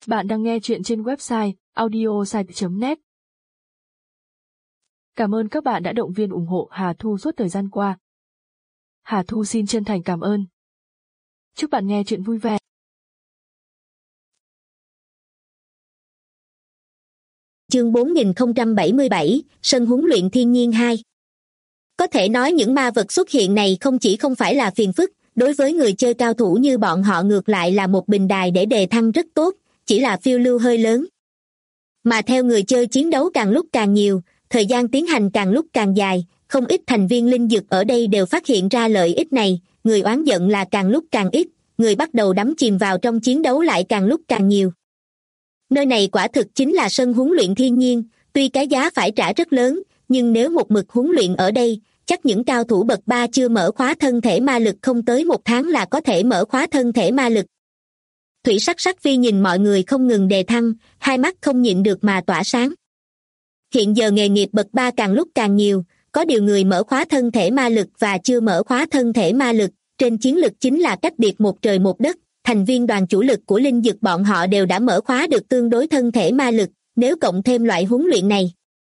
Bạn đang nghe chuyện trên website audiosite.net. Cảm ơn các bạn đã động viên ủng hộ Hà Thu suốt thời gian qua. Hà Thu xin chân thành cảm ơn. Chúc bạn nghe chuyện vui vẻ. Chương 4077, Sân huấn luyện thiên nhiên 2. Có thể nói những ma vật xuất hiện này không phải là phiền phức, đối với người chơi cao thủ như bọn họ ngược lại là một bình đài để đề thăng rất tốt, chỉ là phiêu lưu hơi lớn. Mà theo người chơi chiến đấu càng lúc càng nhiều, thời gian tiến hành càng lúc càng dài, không ít thành viên linh dực ở đây đều phát hiện ra lợi ích này, người oán giận là càng lúc càng ít, người bắt đầu đắm chìm vào trong chiến đấu lại càng lúc càng nhiều. Nơi này quả thực chính là sân huấn luyện thiên nhiên, tuy cái giá phải trả rất lớn, nhưng nếu một mực huấn luyện ở đây, chắc những cao thủ bậc 3 chưa mở khóa thân thể ma lực không tới 1 tháng là có thể mở khóa thân thể ma lực. Thủy Sắc Phi nhìn mọi người không ngừng đề thăng, hai mắt không nhịn được mà tỏa sáng. Hiện giờ nghề nghiệp bậc 3 càng lúc càng nhiều, có điều người mở khóa thân thể ma lực và chưa mở khóa thân thể ma lực, trên chiến lực chính là cách biệt một trời một đất. Thành viên đoàn chủ lực của linh dực bọn họ đều đã mở khóa được tương đối thân thể ma lực, nếu cộng thêm loại huấn luyện này,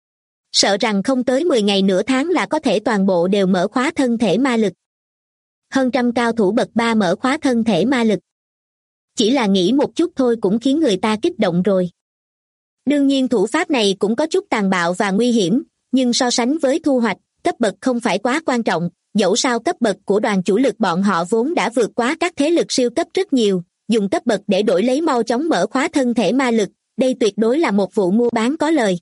sợ rằng không tới 10 ngày nửa tháng là có thể toàn bộ đều mở khóa thân thể ma lực. Hơn trăm cao thủ bậc 3 mở khóa thân thể ma lực. Chỉ là nghĩ một chút thôi cũng khiến người ta kích động rồi. Đương nhiên thủ pháp này cũng có chút tàn bạo và nguy hiểm, nhưng so sánh với thu hoạch, cấp bậc không phải quá quan trọng, dẫu sao cấp bậc của đoàn chủ lực bọn họ vốn đã vượt quá các thế lực siêu cấp rất nhiều, dùng cấp bậc để đổi lấy mau chóng mở khóa thân thể ma lực, đây tuyệt đối là một vụ mua bán có lời.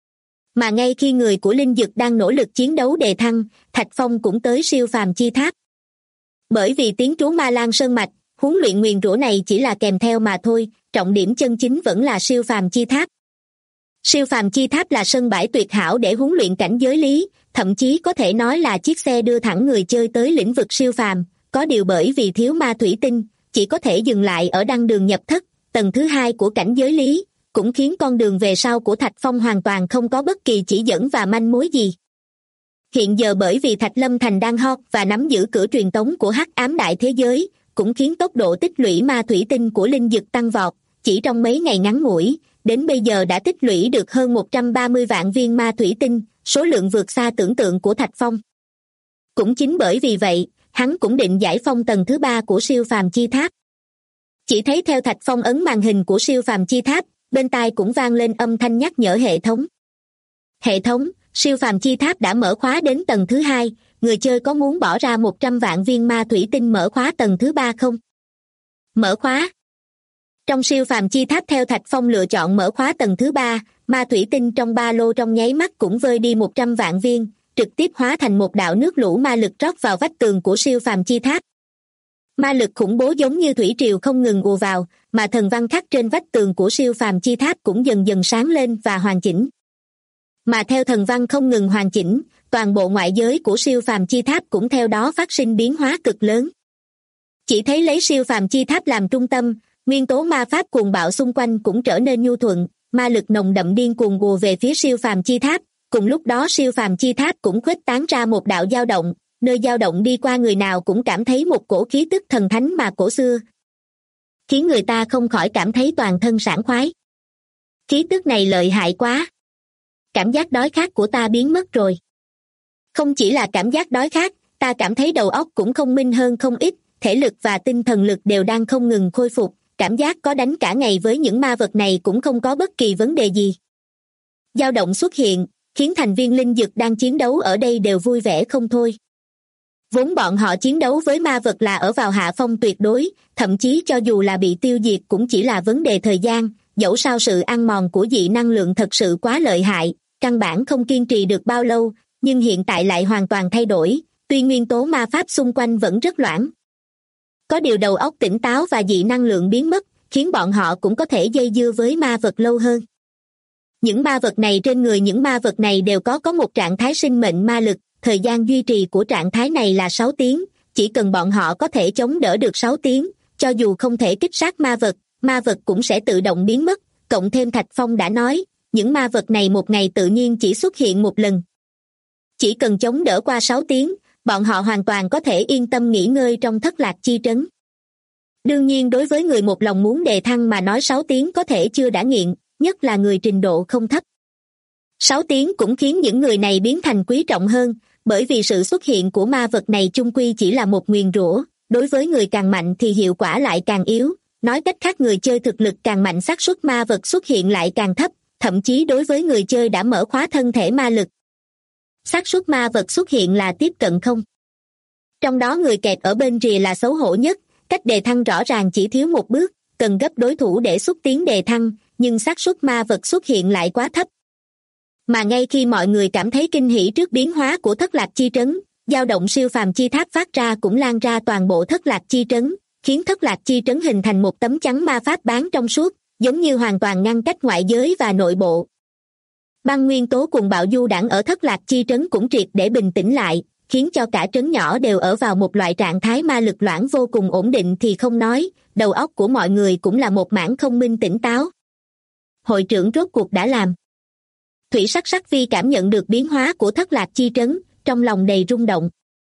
Mà ngay khi người của linh dực đang nỗ lực chiến đấu đề thăng, Thạch Phong cũng tới siêu phàm chi tháp. Bởi vì tiếng trú Ma Lan Sơn Mạch, huấn luyện nguyền rủa này chỉ là kèm theo mà thôi, trọng điểm chân chính vẫn là siêu phàm chi tháp. Siêu phàm chi tháp là sân bãi tuyệt hảo để huấn luyện cảnh giới lý, thậm chí có thể nói là chiếc xe đưa thẳng người chơi tới lĩnh vực siêu phàm, có điều bởi vì thiếu ma thủy tinh, chỉ có thể dừng lại ở đăng đường nhập thất, tầng thứ 2 của cảnh giới lý, cũng khiến con đường về sau của Thạch Phong hoàn toàn không có bất kỳ chỉ dẫn và manh mối gì. Hiện giờ bởi vì Thạch Lâm Thành đang hot và nắm giữ cửa truyền tống của Hắc Ám Đại Thế Giới, cũng khiến tốc độ tích lũy ma thủy tinh của linh dực tăng vọt, chỉ trong mấy ngày ngắn ngủi, đến bây giờ đã tích lũy được hơn 130 vạn viên ma thủy tinh, số lượng vượt xa tưởng tượng của Thạch Phong. Cũng chính bởi vì vậy, hắn cũng định giải phong tầng thứ 3 của siêu phàm chi tháp. Chỉ thấy theo Thạch Phong ấn màn hình của siêu phàm chi tháp, bên tai cũng vang lên âm thanh nhắc nhở hệ thống. Hệ thống, siêu phàm chi tháp đã mở khóa đến tầng thứ 2, người chơi có muốn bỏ ra 100 vạn viên ma thủy tinh mở khóa tầng thứ 3 không? Mở khóa. Trong siêu phàm chi tháp theo Thạch Phong lựa chọn mở khóa tầng thứ 3, ma thủy tinh trong ba lô trong nháy mắt cũng vơi đi 100 vạn viên, trực tiếp hóa thành một đạo nước lũ ma lực rót vào vách tường của siêu phàm chi tháp. Ma lực khủng bố giống như thủy triều không ngừng ùa vào, mà thần văn khắc trên vách tường của siêu phàm chi tháp cũng dần dần sáng lên và hoàn chỉnh. Mà theo thần văn không ngừng hoàn chỉnh, toàn bộ ngoại giới của siêu phàm chi tháp cũng theo đó phát sinh biến hóa cực lớn. Chỉ thấy lấy siêu phàm chi tháp làm trung tâm, nguyên tố ma pháp cuồng bạo xung quanh cũng trở nên nhu thuận, ma lực nồng đậm điên cuồng ùa về phía siêu phàm chi tháp, cùng lúc đó siêu phàm chi tháp cũng khuếch tán ra một đạo dao động, nơi dao động đi qua người nào cũng cảm thấy một cổ khí tức thần thánh mà cổ xưa, khiến người ta không khỏi cảm thấy toàn thân sảng khoái. Khí tức này lợi hại quá. Cảm giác đói khát của ta biến mất rồi. Không chỉ là cảm giác đói khát, ta cảm thấy đầu óc cũng thông minh hơn không ít, thể lực và tinh thần lực đều đang không ngừng khôi phục, cảm giác có đánh cả ngày với những ma vật này cũng không có bất kỳ vấn đề gì. Dao động xuất hiện, khiến thành viên linh dực đang chiến đấu ở đây đều vui vẻ không thôi. Vốn bọn họ chiến đấu với ma vật là ở vào hạ phong tuyệt đối, thậm chí cho dù là bị tiêu diệt cũng chỉ là vấn đề thời gian, dẫu sao sự ăn mòn của dị năng lượng thật sự quá lợi hại, căn bản không kiên trì được bao lâu, nhưng hiện tại lại hoàn toàn thay đổi, tuy nguyên tố ma pháp xung quanh vẫn rất loãng. Có điều đầu óc tỉnh táo và dị năng lượng biến mất, khiến bọn họ cũng có thể dây dưa với ma vật lâu hơn. Những ma vật này trên người những ma vật này đều có một trạng thái sinh mệnh ma lực, thời gian duy trì của trạng thái này là 6 tiếng, chỉ cần bọn họ có thể chống đỡ được 6 tiếng, cho dù không thể kích sát ma vật cũng sẽ tự động biến mất, cộng thêm Thạch Phong đã nói, những ma vật này một ngày tự nhiên chỉ xuất hiện một lần. Chỉ cần chống đỡ qua 6 tiếng, bọn họ hoàn toàn có thể yên tâm nghỉ ngơi trong Thất Lạc Chi Trấn. Đương nhiên đối với người một lòng muốn đề thăng mà nói 6 tiếng có thể chưa đã nghiện, nhất là người trình độ không thấp. 6 tiếng cũng khiến những người này biến thành quý trọng hơn, bởi vì sự xuất hiện của ma vật này chung quy chỉ là một nguyền rủa, đối với người càng mạnh thì hiệu quả lại càng yếu, nói cách khác người chơi thực lực càng mạnh xác suất ma vật xuất hiện lại càng thấp, thậm chí đối với người chơi đã mở khóa thân thể ma lực, xác suất ma vật xuất hiện là tiếp cận không. Trong đó người kẹt ở bên rìa là xấu hổ nhất, cách đề thăng rõ ràng chỉ thiếu một bước, cần gấp đối thủ để xúc tiến đề thăng, nhưng xác suất ma vật xuất hiện lại quá thấp. Mà ngay khi mọi người cảm thấy kinh hỉ trước biến hóa của thất lạc chi trấn, dao động siêu phàm chi tháp phát ra cũng lan ra toàn bộ thất lạc chi trấn, khiến thất lạc chi trấn hình thành một tấm chắn ma pháp bán trong suốt, giống như hoàn toàn ngăn cách ngoại giới và nội bộ. Băng nguyên tố cùng bạo du đãng ở thất lạc chi trấn cũng triệt để bình tĩnh lại, khiến cho cả trấn nhỏ đều ở vào một loại trạng thái ma lực loãng vô cùng ổn định thì không nói, đầu óc của mọi người cũng là một mảng không minh tỉnh táo. Hội trưởng rốt cuộc đã làm. Thủy Sắc Sắc Vi cảm nhận được biến hóa của thất lạc chi trấn, trong lòng đầy rung động.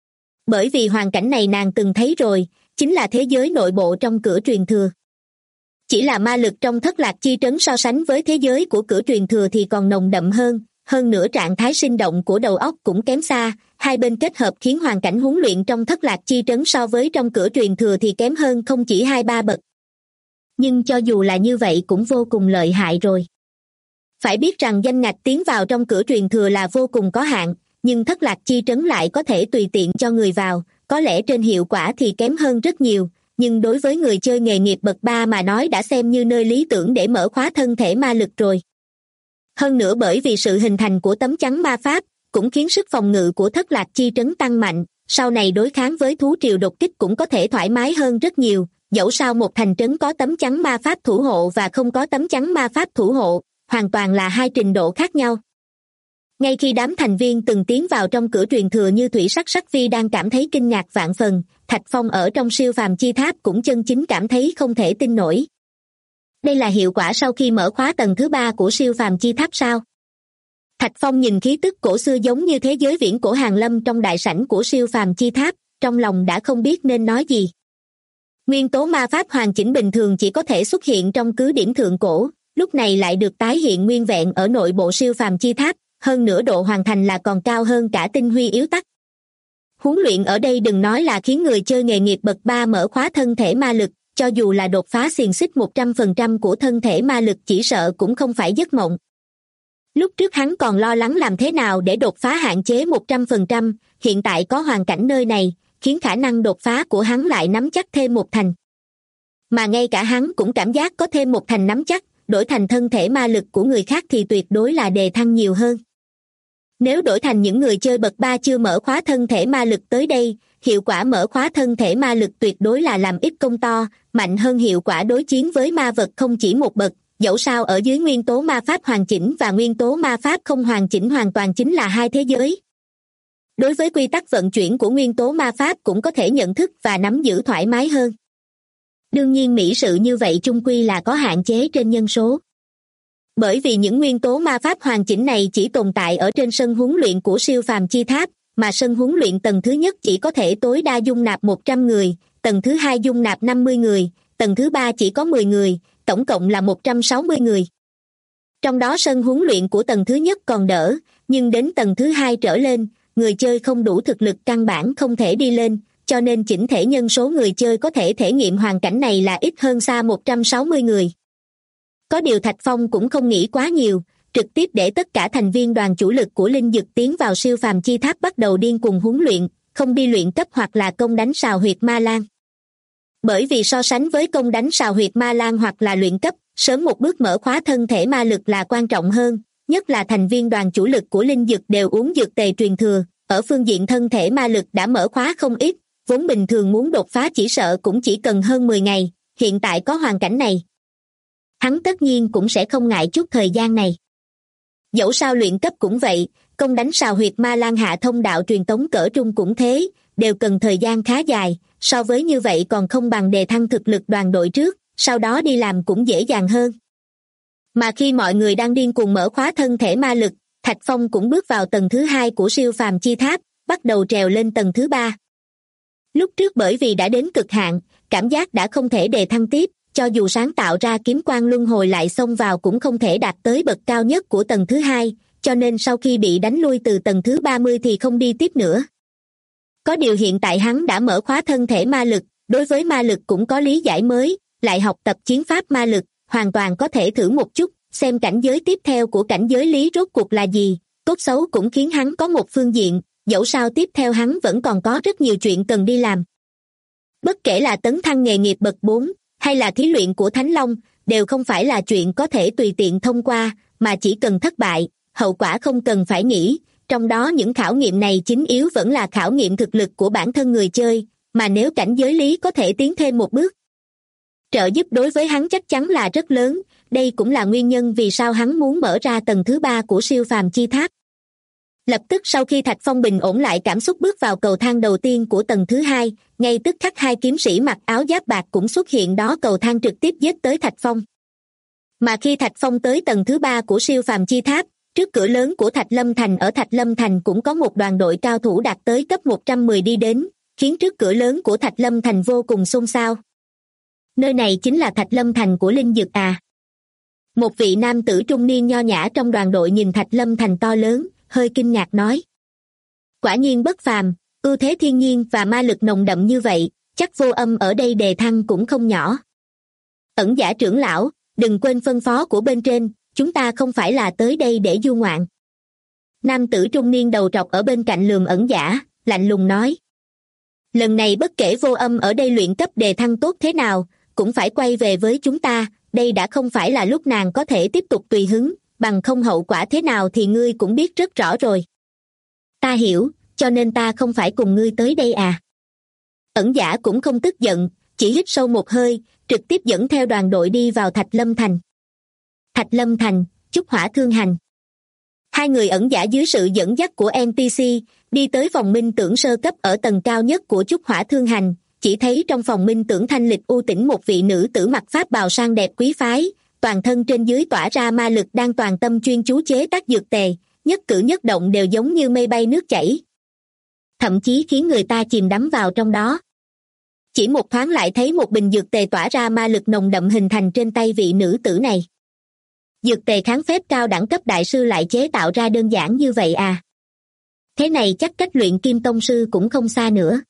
Bởi vì hoàn cảnh này nàng từng thấy rồi, chính là thế giới nội bộ trong cửa truyền thừa. Chỉ là ma lực trong thất lạc chi trấn so sánh với thế giới của cửa truyền thừa thì còn nồng đậm hơn nữa trạng thái sinh động của đầu óc cũng kém xa, hai bên kết hợp khiến hoàn cảnh huấn luyện trong thất lạc chi trấn so với trong cửa truyền thừa thì kém hơn không chỉ 2-3 bậc. Nhưng cho dù là như vậy cũng vô cùng lợi hại rồi. Phải biết rằng danh ngạch tiến vào trong cửa truyền thừa là vô cùng có hạn, nhưng thất lạc chi trấn lại có thể tùy tiện cho người vào, có lẽ trên hiệu quả thì kém hơn rất nhiều, nhưng đối với người chơi nghề nghiệp bậc 3 mà nói đã xem như nơi lý tưởng để mở khóa thân thể ma lực rồi. Hơn nữa bởi vì sự hình thành của tấm chắn ma pháp, cũng khiến sức phòng ngự của thất lạc chi trấn tăng mạnh, sau này đối kháng với thú triều đột kích cũng có thể thoải mái hơn rất nhiều, dẫu sao một thành trấn có tấm chắn ma pháp thủ hộ và không có tấm chắn ma pháp thủ hộ, hoàn toàn là hai trình độ khác nhau. Ngay khi đám thành viên từng tiến vào trong cửa truyền thừa như Thủy Sắc Sắc Vi đang cảm thấy kinh ngạc vạn phần, Thạch Phong ở trong siêu phàm chi tháp cũng chân chính cảm thấy không thể tin nổi. Đây là hiệu quả sau khi mở khóa tầng thứ 3 của siêu phàm chi tháp sao? Thạch Phong nhìn khí tức cổ xưa giống như thế giới viễn cổ hàn lâm trong đại sảnh của siêu phàm chi tháp, trong lòng đã không biết nên nói gì. Nguyên tố ma pháp hoàn chỉnh bình thường chỉ có thể xuất hiện trong cứ điểm thượng cổ, lúc này lại được tái hiện nguyên vẹn ở nội bộ siêu phàm chi tháp, hơn nữa độ hoàn thành là còn cao hơn cả tinh huy yếu tắc. Huấn luyện ở đây đừng nói là khiến người chơi nghề nghiệp bậc 3 mở khóa thân thể ma lực, cho dù là đột phá xiềng xích 100% của thân thể ma lực chỉ sợ cũng không phải giấc mộng. Lúc trước hắn còn lo lắng làm thế nào để đột phá hạn chế 100%, hiện tại có hoàn cảnh nơi này, khiến khả năng đột phá của hắn lại nắm chắc thêm một thành. Mà ngay cả hắn cũng cảm giác có thêm một thành nắm chắc, đổi thành thân thể ma lực của người khác thì tuyệt đối là đề thăng nhiều hơn. Nếu đổi thành những người chơi bậc 3 chưa mở khóa thân thể ma lực tới đây, hiệu quả mở khóa thân thể ma lực tuyệt đối là làm ít công to, mạnh hơn hiệu quả đối chiến với ma vật không chỉ một bậc, dẫu sao ở dưới nguyên tố ma pháp hoàn chỉnh và nguyên tố ma pháp không hoàn chỉnh hoàn toàn chính là hai thế giới. Đối với quy tắc vận chuyển của nguyên tố ma pháp cũng có thể nhận thức và nắm giữ thoải mái hơn. Đương nhiên mỹ sự như vậy chung quy là có hạn chế trên nhân số. Bởi vì những nguyên tố ma pháp hoàn chỉnh này chỉ tồn tại ở trên sân huấn luyện của siêu phàm chi tháp, mà sân huấn luyện tầng thứ nhất chỉ có thể tối đa dung nạp 100 người, tầng thứ hai dung nạp 50 người, tầng thứ ba chỉ có 10 người, tổng cộng là 160 người. Trong đó sân huấn luyện của tầng thứ nhất còn đỡ, nhưng đến tầng thứ hai trở lên, người chơi không đủ thực lực căn bản không thể đi lên, cho nên chỉnh thể nhân số người chơi có thể thể nghiệm hoàn cảnh này là ít hơn xa 160 người. Có điều Thạch Phong cũng không nghĩ quá nhiều, trực tiếp để tất cả thành viên đoàn chủ lực của Linh Dực tiến vào siêu phàm chi tháp bắt đầu điên cuồng huấn luyện, không đi luyện cấp hoặc là công đánh sào huyệt ma lan. Bởi vì so sánh với công đánh sào huyệt ma lan hoặc là luyện cấp, sớm một bước mở khóa thân thể ma lực là quan trọng hơn, nhất là thành viên đoàn chủ lực của Linh Dực đều uống dược tề truyền thừa, ở phương diện thân thể ma lực đã mở khóa không ít, vốn bình thường muốn đột phá chỉ sợ cũng chỉ cần hơn 10 ngày, hiện tại có hoàn cảnh này. Hắn tất nhiên cũng sẽ không ngại chút thời gian này. Dẫu sao luyện cấp cũng vậy, công đánh sào huyệt ma lan hạ thông đạo truyền tống cỡ trung cũng thế, đều cần thời gian khá dài, so với như vậy còn không bằng đề thăng thực lực đoàn đội trước, sau đó đi làm cũng dễ dàng hơn. Mà khi mọi người đang điên cuồng mở khóa thân thể ma lực, Thạch Phong cũng bước vào tầng thứ 2 của siêu phàm chi tháp, bắt đầu trèo lên tầng thứ 3. Lúc trước bởi vì đã đến cực hạn, cảm giác đã không thể đề thăng tiếp, cho dù sáng tạo ra kiếm quang luân hồi lại xông vào cũng không thể đạt tới bậc cao nhất của tầng thứ hai, cho nên sau khi bị đánh lui từ tầng thứ 30 thì không đi tiếp nữa. Có điều hiện tại hắn đã mở khóa thân thể ma lực, đối với ma lực cũng có lý giải mới, lại học tập chiến pháp ma lực, hoàn toàn có thể thử một chút, xem cảnh giới tiếp theo của cảnh giới lý rốt cuộc là gì. Tốt xấu cũng khiến hắn có một phương diện, dẫu sao tiếp theo hắn vẫn còn có rất nhiều chuyện cần đi làm. Bất kể là tấn thăng nghề nghiệp bậc 4, hay là thí luyện của Thánh Long, đều không phải là chuyện có thể tùy tiện thông qua, mà chỉ cần thất bại, hậu quả không cần phải nghĩ. Trong đó những khảo nghiệm này chính yếu vẫn là khảo nghiệm thực lực của bản thân người chơi, mà nếu cảnh giới lý có thể tiến thêm một bước, trợ giúp đối với hắn chắc chắn là rất lớn. Đây cũng là nguyên nhân vì sao hắn muốn mở ra tầng thứ 3 của siêu phàm chi tháp. Lập tức sau khi Thạch Phong bình ổn lại cảm xúc bước vào cầu thang đầu tiên của tầng thứ 2, ngay tức khắc hai kiếm sĩ mặc áo giáp bạc cũng xuất hiện đó cầu thang trực tiếp giết tới Thạch Phong. Mà khi Thạch Phong tới tầng thứ 3 của siêu phàm chi tháp, trước cửa lớn của Thạch Lâm Thành ở Thạch Lâm Thành cũng có một đoàn đội cao thủ đạt tới cấp 110 đi đến, khiến trước cửa lớn của Thạch Lâm Thành vô cùng xôn xao. Nơi này chính là Thạch Lâm Thành của Linh Dực à? Một vị nam tử trung niên nho nhã trong đoàn đội nhìn Thạch Lâm Thành to lớn, hơi kinh ngạc nói. Quả nhiên bất phàm, ưu thế thiên nhiên và ma lực nồng đậm như vậy, chắc Vô Âm ở đây đề thăng cũng không nhỏ. Ẩn Giả trưởng lão, đừng quên phân phó của bên trên, chúng ta không phải là tới đây để du ngoạn. Nam tử trung niên đầu trọc ở bên cạnh lườm Ẩn Giả, lạnh lùng nói. Lần này bất kể Vô Âm ở đây luyện cấp đề thăng tốt thế nào, cũng phải quay về với chúng ta, đây đã không phải là lúc nàng có thể tiếp tục tùy hứng, bằng không hậu quả thế nào thì ngươi cũng biết rất rõ rồi. Ta hiểu, cho nên ta không phải cùng ngươi tới đây à? Ẩn Giả cũng không tức giận, chỉ hít sâu một hơi, trực tiếp dẫn theo đoàn đội đi vào Thạch Lâm Thành. Thạch Lâm Thành, Trúc Hỏa Thương Hành. Hai người Ẩn Giả dưới sự dẫn dắt của NPC, đi tới phòng minh tưởng sơ cấp ở tầng cao nhất của Trúc Hỏa Thương Hành, chỉ thấy trong phòng minh tưởng thanh lịch u tĩnh một vị nữ tử mặc pháp bào sang đẹp quý phái, toàn thân trên dưới tỏa ra ma lực đang toàn tâm chuyên chú chế tác dược tề, nhất cử nhất động đều giống như mây bay nước chảy. Thậm chí khiến người ta chìm đắm vào trong đó. Chỉ một thoáng lại thấy một bình dược tề tỏa ra ma lực nồng đậm hình thành trên tay vị nữ tử này. Dược tề kháng phép cao đẳng cấp đại sư lại chế tạo ra đơn giản như vậy à? Thế này chắc cách luyện kim tông sư cũng không xa nữa.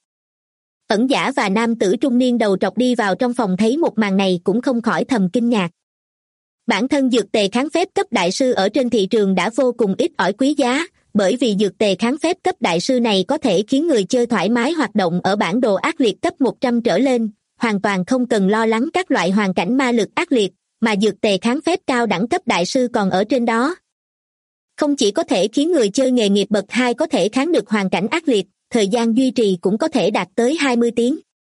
Ẩn Giả và nam tử trung niên đầu trọc đi vào trong phòng thấy một màn này cũng không khỏi thầm kinh ngạc. Bản thân dược tề kháng phép cấp đại sư ở trên thị trường đã vô cùng ít ỏi quý giá, bởi vì dược tề kháng phép cấp đại sư này có thể khiến người chơi thoải mái hoạt động ở bản đồ ác liệt cấp 100 trở lên, hoàn toàn không cần lo lắng các loại hoàn cảnh ma lực ác liệt, mà dược tề kháng phép cao đẳng cấp đại sư còn ở trên đó. Không chỉ có thể khiến người chơi nghề nghiệp bậc 2 có thể kháng được hoàn cảnh ác liệt, thời gian duy trì cũng có thể đạt tới 20 tiếng.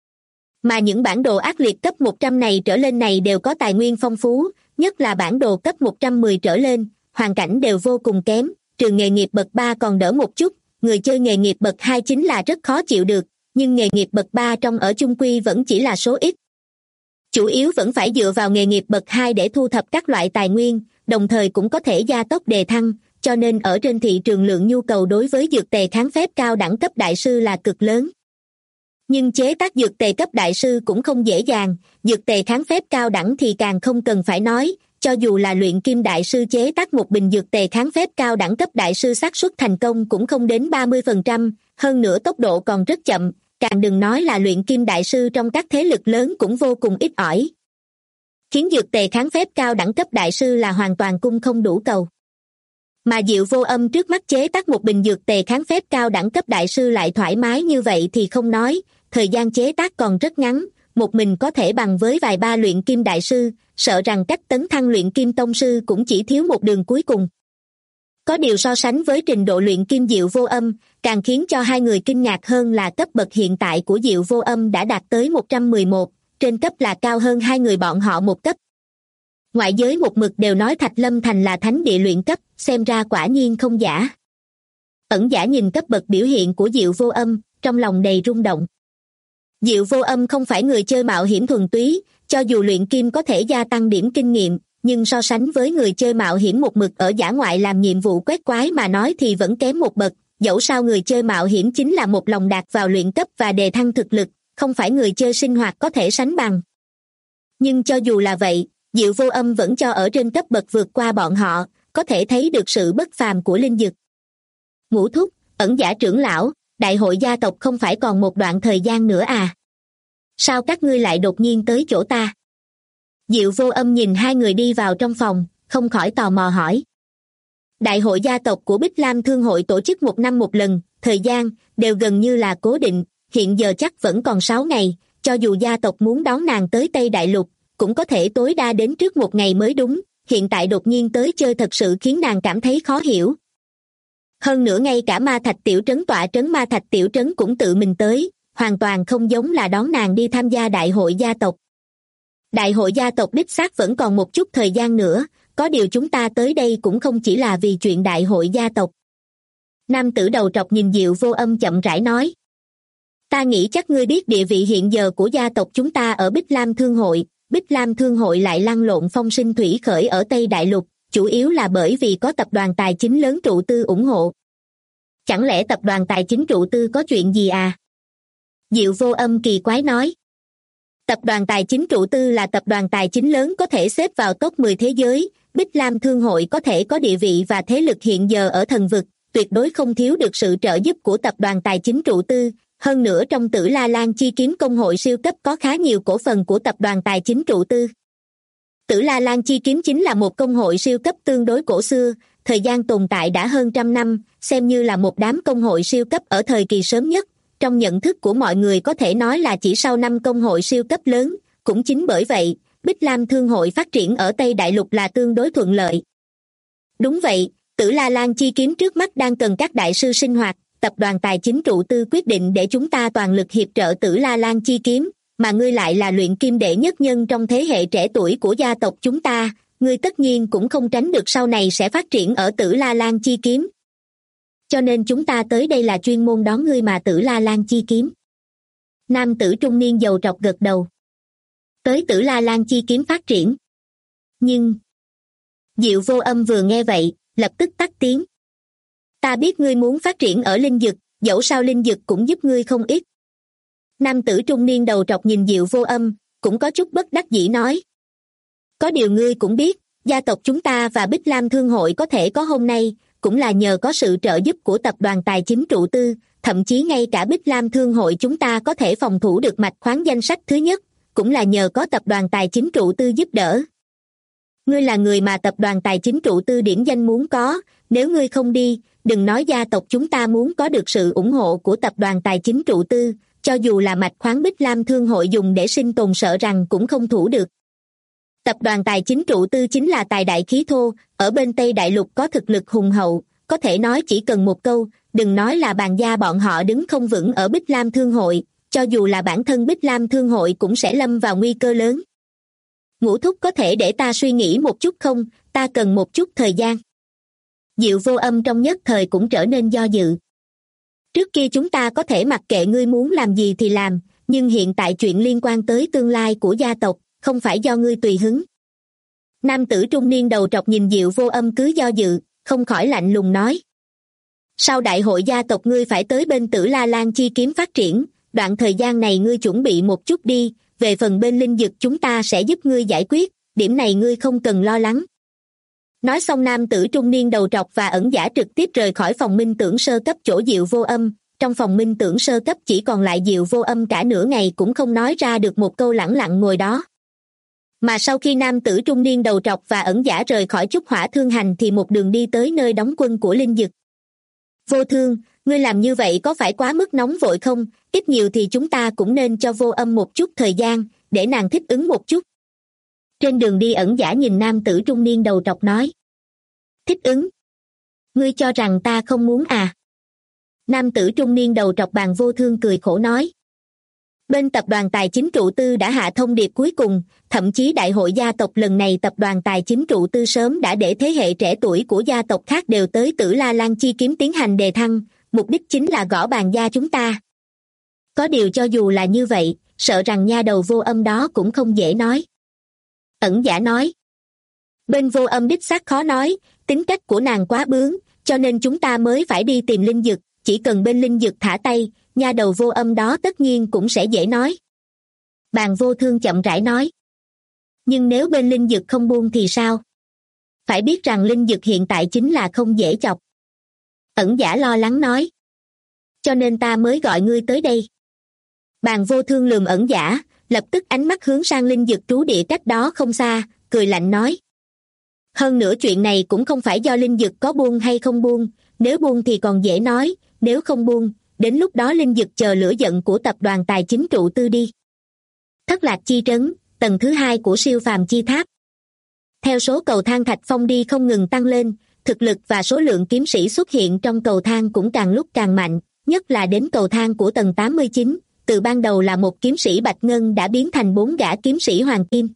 Mà những bản đồ ác liệt cấp 100 này trở lên này đều có tài nguyên phong phú, nhất là bản đồ cấp 110 trở lên, hoàn cảnh đều vô cùng kém, trừ nghề nghiệp bậc 3 còn đỡ một chút, người chơi nghề nghiệp bậc 2 chính là rất khó chịu được, nhưng nghề nghiệp bậc 3 trong ở chung quy vẫn chỉ là số ít. Chủ yếu vẫn phải dựa vào nghề nghiệp bậc 2 để thu thập các loại tài nguyên, đồng thời cũng có thể gia tốc đề thăng, cho nên ở trên thị trường lượng nhu cầu đối với dược tề kháng phép cao đẳng cấp đại sư là cực lớn. Nhưng chế tác dược tề cấp đại sư cũng không dễ dàng, dược tề kháng phép cao đẳng thì càng không cần phải nói, cho dù là luyện kim đại sư chế tác một bình dược tề kháng phép cao đẳng cấp đại sư xác suất thành công cũng không đến 30%, hơn nữa tốc độ còn rất chậm, càng đừng nói là luyện kim đại sư trong các thế lực lớn cũng vô cùng ít ỏi. Khiến dược tề kháng phép cao đẳng cấp đại sư là hoàn toàn cung không đủ cầu. Mà Diệu Vô Âm trước mắt chế tác một bình dược tề kháng phép cao đẳng cấp đại sư lại thoải mái như vậy thì không nói, thời gian chế tác còn rất ngắn, một mình có thể bằng với vài ba luyện kim đại sư, sợ rằng cách tấn thăng luyện kim tông sư cũng chỉ thiếu một đường cuối cùng. Có điều so sánh với trình độ luyện kim Diệu Vô Âm, càng khiến cho hai người kinh ngạc hơn là cấp bậc hiện tại của Diệu Vô Âm đã đạt tới 111, trên cấp là cao hơn hai người bọn họ một cấp. Ngoại giới một mực đều nói Thạch Lâm Thành là thánh địa luyện cấp, xem ra quả nhiên không giả. Ẩn Giả nhìn cấp bậc biểu hiện của Diệu Vô Âm, trong lòng đầy rung động. Diệu Vô Âm không phải người chơi mạo hiểm thuần túy, cho dù luyện kim có thể gia tăng điểm kinh nghiệm, nhưng so sánh với người chơi mạo hiểm một mực ở dã ngoại làm nhiệm vụ quét quái mà nói thì vẫn kém một bậc, dẫu sao người chơi mạo hiểm chính là một lòng đạt vào luyện cấp và đề thăng thực lực, không phải người chơi sinh hoạt có thể sánh bằng. Nhưng cho dù là vậy, Diệu Vô Âm vẫn cho ở trên cấp bậc vượt qua bọn họ, có thể thấy được sự bất phàm của linh dực. Ngũ thúc, Ẩn Giả trưởng lão, đại hội gia tộc không phải còn một đoạn thời gian nữa à? Sao các ngươi lại đột nhiên tới chỗ ta? Diệu Vô Âm nhìn hai người đi vào trong phòng, không khỏi tò mò hỏi. Đại hội gia tộc của Bích Lam Thương hội tổ chức một năm một lần, thời gian đều gần như là cố định, hiện giờ chắc vẫn còn 6 ngày, cho dù gia tộc muốn đón nàng tới Tây Đại Lục, cũng có thể tối đa đến trước một ngày mới đúng, hiện tại đột nhiên tới chơi thật sự khiến nàng cảm thấy khó hiểu. Hơn nữa ngay cả Ma Thạch tiểu trấn tọa trấn Ma Thạch tiểu trấn cũng tự mình tới, hoàn toàn không giống là đón nàng đi tham gia đại hội gia tộc. Đại hội gia tộc đích xác vẫn còn một chút thời gian nữa, có điều chúng ta tới đây cũng không chỉ là vì chuyện đại hội gia tộc. Nam tử đầu trọc nhìn Diệu Vô Âm chậm rãi nói. Ta nghĩ chắc ngươi biết địa vị hiện giờ của gia tộc chúng ta ở Bích Lam Thương hội. Bích Lam Thương hội lại lăn lộn phong sinh thủy khởi ở Tây Đại Lục, chủ yếu là bởi vì có tập đoàn tài chính lớn trụ tư ủng hộ. Chẳng lẽ tập đoàn tài chính trụ tư có chuyện gì à? Diệu Vô Âm kỳ quái nói. Tập đoàn tài chính trụ tư là tập đoàn tài chính lớn có thể xếp vào top 10 thế giới, Bích Lam Thương hội có thể có địa vị và thế lực hiện giờ ở thần vực, tuyệt đối không thiếu được sự trợ giúp của tập đoàn tài chính trụ tư. Hơn nữa trong Tử La Lan Chi Kiếm công hội siêu cấp có khá nhiều cổ phần của tập đoàn tài chính trụ tư. Tử La Lan Chi Kiếm chính là một công hội siêu cấp tương đối cổ xưa, thời gian tồn tại đã hơn 100 năm, xem như là một đám công hội siêu cấp ở thời kỳ sớm nhất. Trong nhận thức của mọi người có thể nói là chỉ sau 5 công hội siêu cấp lớn, cũng chính bởi vậy, Bích Lam Thương hội phát triển ở Tây Đại Lục là tương đối thuận lợi. Đúng vậy, Tử La Lan Chi Kiếm trước mắt đang cần các đại sư sinh hoạt, tập đoàn tài chính trụ tư quyết định để chúng ta toàn lực hiệp trợ Tử La Lan Chi Kiếm, mà ngươi lại là luyện kim đệ nhất nhân trong thế hệ trẻ tuổi của gia tộc chúng ta, ngươi tất nhiên cũng không tránh được sau này sẽ phát triển ở Tử La Lan Chi Kiếm. Cho nên chúng ta tới đây là chuyên môn đón ngươi mà Tử La Lan Chi Kiếm. Nam tử trung niên dầu trọc gật đầu. Tới Tử La Lan Chi Kiếm phát triển. Nhưng... Diệu Vô Âm vừa nghe vậy, lập tức tắt tiếng. Ta biết ngươi muốn phát triển ở linh dực, dẫu sao linh dực cũng giúp ngươi không ít. Nam tử trung niên đầu trọc nhìn Diệu Vô Âm, cũng có chút bất đắc dĩ nói. Có điều ngươi cũng biết, gia tộc chúng ta và Bích Lam Thương hội có thể có hôm nay, cũng là nhờ có sự trợ giúp của tập đoàn tài chính trụ tư, thậm chí ngay cả Bích Lam Thương hội chúng ta có thể phòng thủ được mạch khoáng danh sách thứ nhất, cũng là nhờ có tập đoàn tài chính trụ tư giúp đỡ. Ngươi là người mà tập đoàn tài chính trụ tư điển danh muốn có, nếu ngươi không đi, đừng nói gia tộc chúng ta muốn có được sự ủng hộ của tập đoàn tài chính trụ tư, cho dù là mạch khoáng Bích Lam Thương hội dùng để sinh tồn sợ rằng cũng không thủ được. Tập đoàn tài chính trụ tư chính là tài đại khí thô, ở bên Tây Đại Lục có thực lực hùng hậu, có thể nói chỉ cần một câu, đừng nói là bàn gia bọn họ đứng không vững ở Bích Lam Thương hội, cho dù là bản thân Bích Lam Thương hội cũng sẽ lâm vào nguy cơ lớn. Ngũ thúc có thể để ta suy nghĩ một chút không, ta cần một chút thời gian. Diệu Vô Âm trong nhất thời cũng trở nên do dự. Trước kia chúng ta có thể mặc kệ ngươi muốn làm gì thì làm, nhưng hiện tại chuyện liên quan tới tương lai của gia tộc, không phải do ngươi tùy hứng. Nam tử trung niên đầu trọc nhìn Diệu Vô Âm cứ do dự, không khỏi lạnh lùng nói. Sau đại hội gia tộc ngươi phải tới bên Tử La Lan Chi Kiếm phát triển, đoạn thời gian này ngươi chuẩn bị một chút đi, về phần bên linh dực chúng ta sẽ giúp ngươi giải quyết, điểm này ngươi không cần lo lắng. Nói xong nam tử trung niên đầu trọc và ẩn giả trực tiếp rời khỏi phòng minh tưởng sơ cấp chỗ Diệu Vô Âm, trong phòng minh tưởng sơ cấp chỉ còn lại Diệu Vô Âm cả nửa ngày cũng không nói ra được một câu, lẳng lặng ngồi đó. Mà sau khi nam tử trung niên đầu trọc và ẩn giả rời khỏi Trúc Hỏa Thương Hành thì một đường đi tới nơi đóng quân của linh dực. Vô Thương, ngươi làm như vậy có phải quá mức nóng vội không? Ít nhiều thì chúng ta cũng nên cho Vô Âm một chút thời gian, để nàng thích ứng một chút. Trên đường đi ẩn giả nhìn nam tử trung niên đầu trọc nói. Thích ứng? Ngươi cho rằng ta không muốn à? Nam tử trung niên đầu trọc bàn Vô Thương cười khổ nói. Bên tập đoàn tài chính trụ tư đã hạ thông điệp cuối cùng, thậm chí đại hội gia tộc lần này tập đoàn tài chính trụ tư sớm đã để thế hệ trẻ tuổi của gia tộc khác đều tới Tử La Lan Chi Kiếm tiến hành đề thăng, mục đích chính là gõ bàn gia chúng ta. Có điều cho dù là như vậy, sợ rằng nha đầu Vô Âm đó cũng không dễ nói. Ẩn giả nói. Bên Vô Âm đích xác khó nói, tính cách của nàng quá bướng, cho nên chúng ta mới phải đi tìm linh dực, chỉ cần bên linh dực thả tay, nha đầu Vô Âm đó tất nhiên cũng sẽ dễ nói. Bàn Vô Thương chậm rãi nói. Nhưng nếu bên linh dực không buông thì sao? Phải biết rằng linh dực hiện tại chính là không dễ chọc. Ẩn Giả lo lắng nói. Cho nên ta mới gọi ngươi tới đây. Bàn Vô Thương lườm Ẩn Giả, lập tức ánh mắt hướng sang linh dực trú địa cách đó không xa, cười lạnh nói. Hơn nữa chuyện này cũng không phải do linh dực có buông hay không buông, nếu buông thì còn dễ nói, nếu không buông, đến lúc đó linh dực chờ lửa giận của tập đoàn tài chính trụ tư đi. Thất Lạc Chi Trấn, tầng thứ 2 của siêu phàm chi tháp. Theo số cầu thang Thạch Phong đi không ngừng tăng lên, thực lực và số lượng kiếm sĩ xuất hiện trong cầu thang cũng càng lúc càng mạnh, nhất là đến cầu thang của tầng 89, từ ban đầu là một kiếm sĩ bạch ngân đã biến thành 4 gã kiếm sĩ hoàng kim.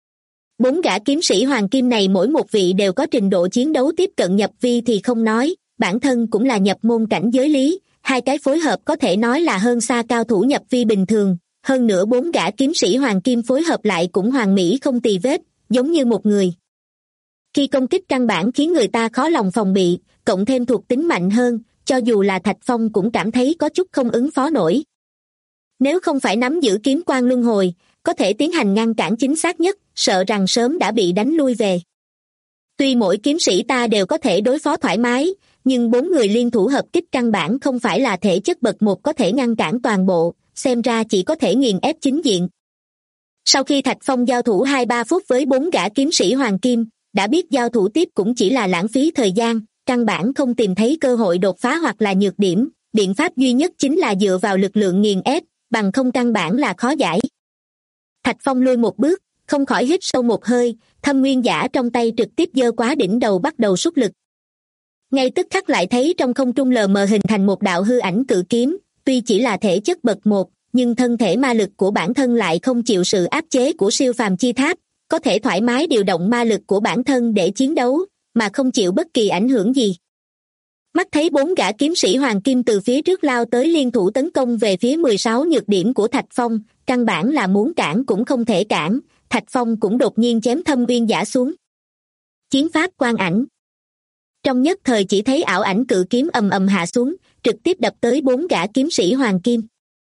4 gã kiếm sĩ hoàng kim này mỗi một vị đều có trình độ chiến đấu tiếp cận nhập vi thì không nói, bản thân cũng là nhập môn cảnh giới lý, hai cái phối hợp có thể nói là hơn xa cao thủ nhập vi bình thường, hơn nữa 4 gã kiếm sĩ hoàng kim phối hợp lại cũng hoàn mỹ không tì vết, giống như một người. Khi công kích căn bản khiến người ta khó lòng phòng bị, cộng thêm thuộc tính mạnh hơn, cho dù là Thạch Phong cũng cảm thấy có chút không ứng phó nổi. Nếu không phải nắm giữ kiếm quang luân hồi, có thể tiến hành ngăn cản chính xác nhất, sợ rằng sớm đã bị đánh lui về. Tuy mỗi kiếm sĩ ta đều có thể đối phó thoải mái, nhưng 4 người liên thủ hợp kích căn bản không phải là thể chất bậc 1 có thể ngăn cản toàn bộ, xem ra chỉ có thể nghiền ép chính diện. Sau khi Thạch Phong giao thủ 2-3 phút với 4 gã kiếm sĩ hoàng kim, đã biết giao thủ tiếp cũng chỉ là lãng phí thời gian, căn bản không tìm thấy cơ hội đột phá hoặc là nhược điểm, biện pháp duy nhất chính là dựa vào lực lượng nghiền ép, bằng không căn bản là khó giải. Thạch Phong lùi một bước, không khỏi hít sâu một hơi, Thâm Nguyên Giả trong tay trực tiếp giơ quá đỉnh đầu bắt đầu xuất lực. Ngay tức khắc lại thấy trong không trung lờ mờ hình thành một đạo hư ảnh cự kiếm, tuy chỉ là thể chất bậc 1, nhưng thân thể ma lực của bản thân lại không chịu sự áp chế của siêu phàm chi tháp, có thể thoải mái điều động ma lực của bản thân để chiến đấu, mà không chịu bất kỳ ảnh hưởng gì. Mắt thấy 4 gã kiếm sĩ hoàng kim từ phía trước lao tới liên thủ tấn công về phía 16 nhược điểm của Thạch Phong, căn bản là muốn cản cũng không thể cản, Thạch Phong cũng đột nhiên chém Thâm Nguyên Giả xuống. Chiến pháp quang ảnh. Trong nhất thời chỉ thấy ảo ảnh cự kiếm ầm ầm hạ xuống, trực tiếp đập tới 4 gã kiếm sĩ hoàng kim.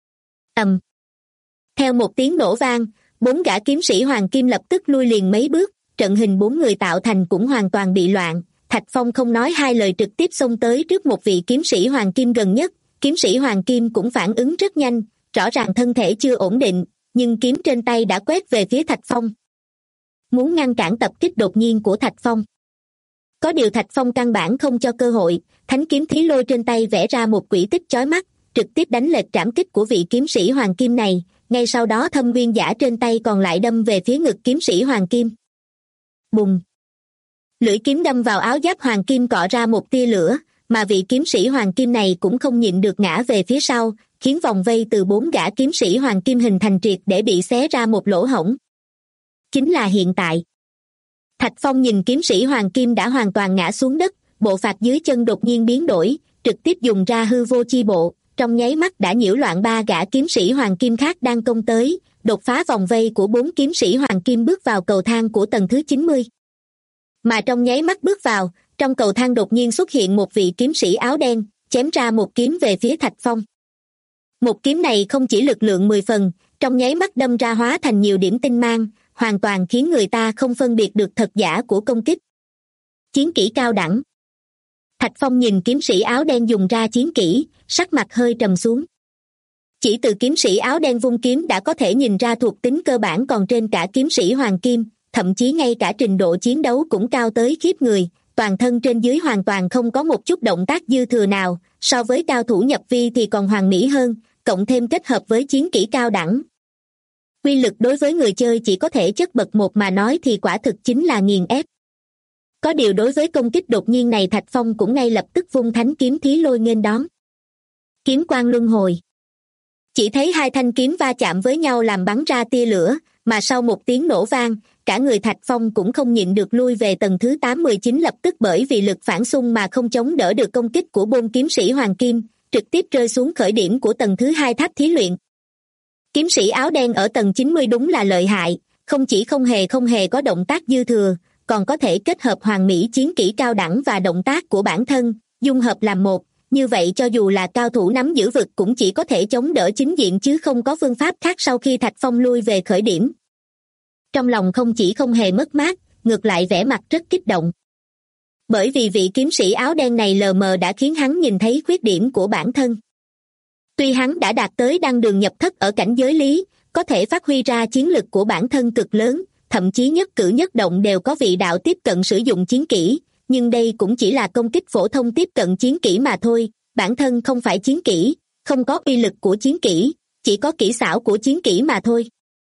Ầm. Theo một tiếng nổ vang, 4 gã kiếm sĩ hoàng kim lập tức lui liền mấy bước, trận hình 4 người tạo thành cũng hoàn toàn bị loạn. Thạch Phong không nói hai lời trực tiếp xông tới trước một vị kiếm sĩ hoàng kim gần nhất, kiếm sĩ hoàng kim cũng phản ứng rất nhanh, rõ ràng thân thể chưa ổn định, nhưng kiếm trên tay đã quét về phía Thạch Phong. Muốn ngăn cản tập kích đột nhiên của Thạch Phong. Có điều Thạch Phong căn bản không cho cơ hội, thánh kiếm thí lôi trên tay vẽ ra một quỹ tích chói mắt, trực tiếp đánh lệch trảm kích của vị kiếm sĩ hoàng kim này, ngay sau đó Thâm Nguyên Giả trên tay còn lại đâm về phía ngực kiếm sĩ hoàng kim. Bùng! Lưỡi kiếm đâm vào áo giáp hoàng kim cọ ra một tia lửa, mà vị kiếm sĩ hoàng kim này cũng không nhịn được ngã về phía sau, khiến vòng vây từ 4 gã kiếm sĩ hoàng kim hình thành triệt để bị xé ra một lỗ hổng. Chính là hiện tại. Thạch Phong nhìn kiếm sĩ hoàng kim đã hoàn toàn ngã xuống đất, bộ phạt dưới chân đột nhiên biến đổi, trực tiếp dùng ra hư vô chi bộ, trong nháy mắt đã nhiễu loạn 3 gã kiếm sĩ hoàng kim khác đang công tới, đột phá vòng vây của 4 kiếm sĩ hoàng kim bước vào cầu thang của tầng thứ 90. Mà trong nháy mắt bước vào, trong cầu thang đột nhiên xuất hiện một vị kiếm sĩ áo đen, chém ra một kiếm về phía Thạch Phong. Một kiếm này không chỉ lực lượng 10 phần, trong nháy mắt đâm ra hóa thành nhiều điểm tinh mang, hoàn toàn khiến người ta không phân biệt được thật giả của công kích. Chiến kỹ cao đẳng. Thạch Phong nhìn kiếm sĩ áo đen dùng ra chiến kỹ, sắc mặt hơi trầm xuống. Chỉ từ kiếm sĩ áo đen vung kiếm đã có thể nhìn ra thuộc tính cơ bản còn trên cả kiếm sĩ hoàng kim, thậm chí ngay cả trình độ chiến đấu cũng cao tới khiếp người, toàn thân trên dưới hoàn toàn không có một chút động tác dư thừa nào, so với cao thủ nhập vi thì còn hoàn mỹ hơn, cộng thêm kết hợp với chiến kỹ cao đẳng. Uy lực đối với người chơi chỉ có thể chất bậc 1 mà nói thì quả thực chính là nghiền ép. Có điều đối với công kích đột nhiên này Thạch Phong cũng ngay lập tức vung thánh kiếm thí lôi nghênh đón. Kiếm quang luân hồi. Chỉ thấy hai thanh kiếm va chạm với nhau làm bắn ra tia lửa, mà sau một tiếng nổ vang, cả người Thạch Phong cũng không nhịn được lui về tầng thứ 8-19 lập tức bởi vì lực phản xung mà không chống đỡ được công kích của bôn kiếm sĩ hoàng kim, trực tiếp rơi xuống khởi điểm của tầng thứ 2 tháp thí luyện. Kiếm sĩ áo đen ở tầng 90 đúng là lợi hại, không chỉ không hề có động tác dư thừa, còn có thể kết hợp hoàn mỹ chiến kỹ cao đẳng và động tác của bản thân, dung hợp làm một, như vậy cho dù là cao thủ nắm giữ vực cũng chỉ có thể chống đỡ chính diện chứ không có phương pháp khác. Sau khi Thạch Phong lui về khởi điểm, trong lòng không chỉ không hề mất mát, ngược lại vẻ mặt rất kích động. Bởi vì vị kiếm sĩ áo đen này lờ mờ đã khiến hắn nhìn thấy khuyết điểm của bản thân. Tuy hắn đã đạt tới đăng đường nhập thất ở cảnh giới lý, có thể phát huy ra chiến lực của bản thân cực lớn, thậm chí nhất cử nhất động đều có vị đạo tiếp cận sử dụng chiến kỹ, nhưng đây cũng chỉ là công kích phổ thông tiếp cận chiến kỹ mà thôi, bản thân không phải chiến kỹ, không có uy lực của chiến kỹ, chỉ có kỹ xảo của chiến kỹ mà thôi.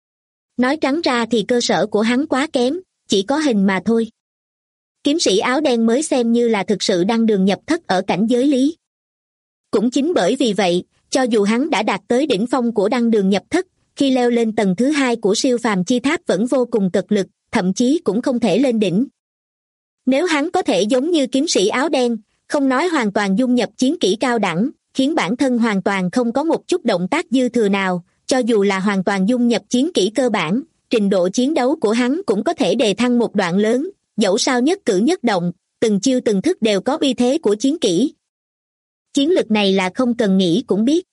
Nói trắng ra thì cơ sở của hắn quá kém, chỉ có hình mà thôi. Kiếm sĩ áo đen mới xem như là thực sự đăng đường nhập thất ở cảnh giới lý. Cũng chính bởi vì vậy, cho dù hắn đã đạt tới đỉnh phong của đăng đường nhập thất, khi leo lên tầng thứ 2 của siêu phàm chi tháp vẫn vô cùng cật lực, thậm chí cũng không thể lên đỉnh. Nếu hắn có thể giống như kiếm sĩ áo đen, không nói hoàn toàn dung nhập chiến kỹ cao đẳng, khiến bản thân hoàn toàn không có một chút động tác dư thừa nào, cho dù là hoàn toàn dung nhập chiến kỹ cơ bản, trình độ chiến đấu của hắn cũng có thể đề thăng một đoạn lớn, dẫu sao nhất cử nhất động, từng chiêu từng thức đều có uy thế của chiến kỹ. Chiến lực này là không cần nghĩ cũng biết.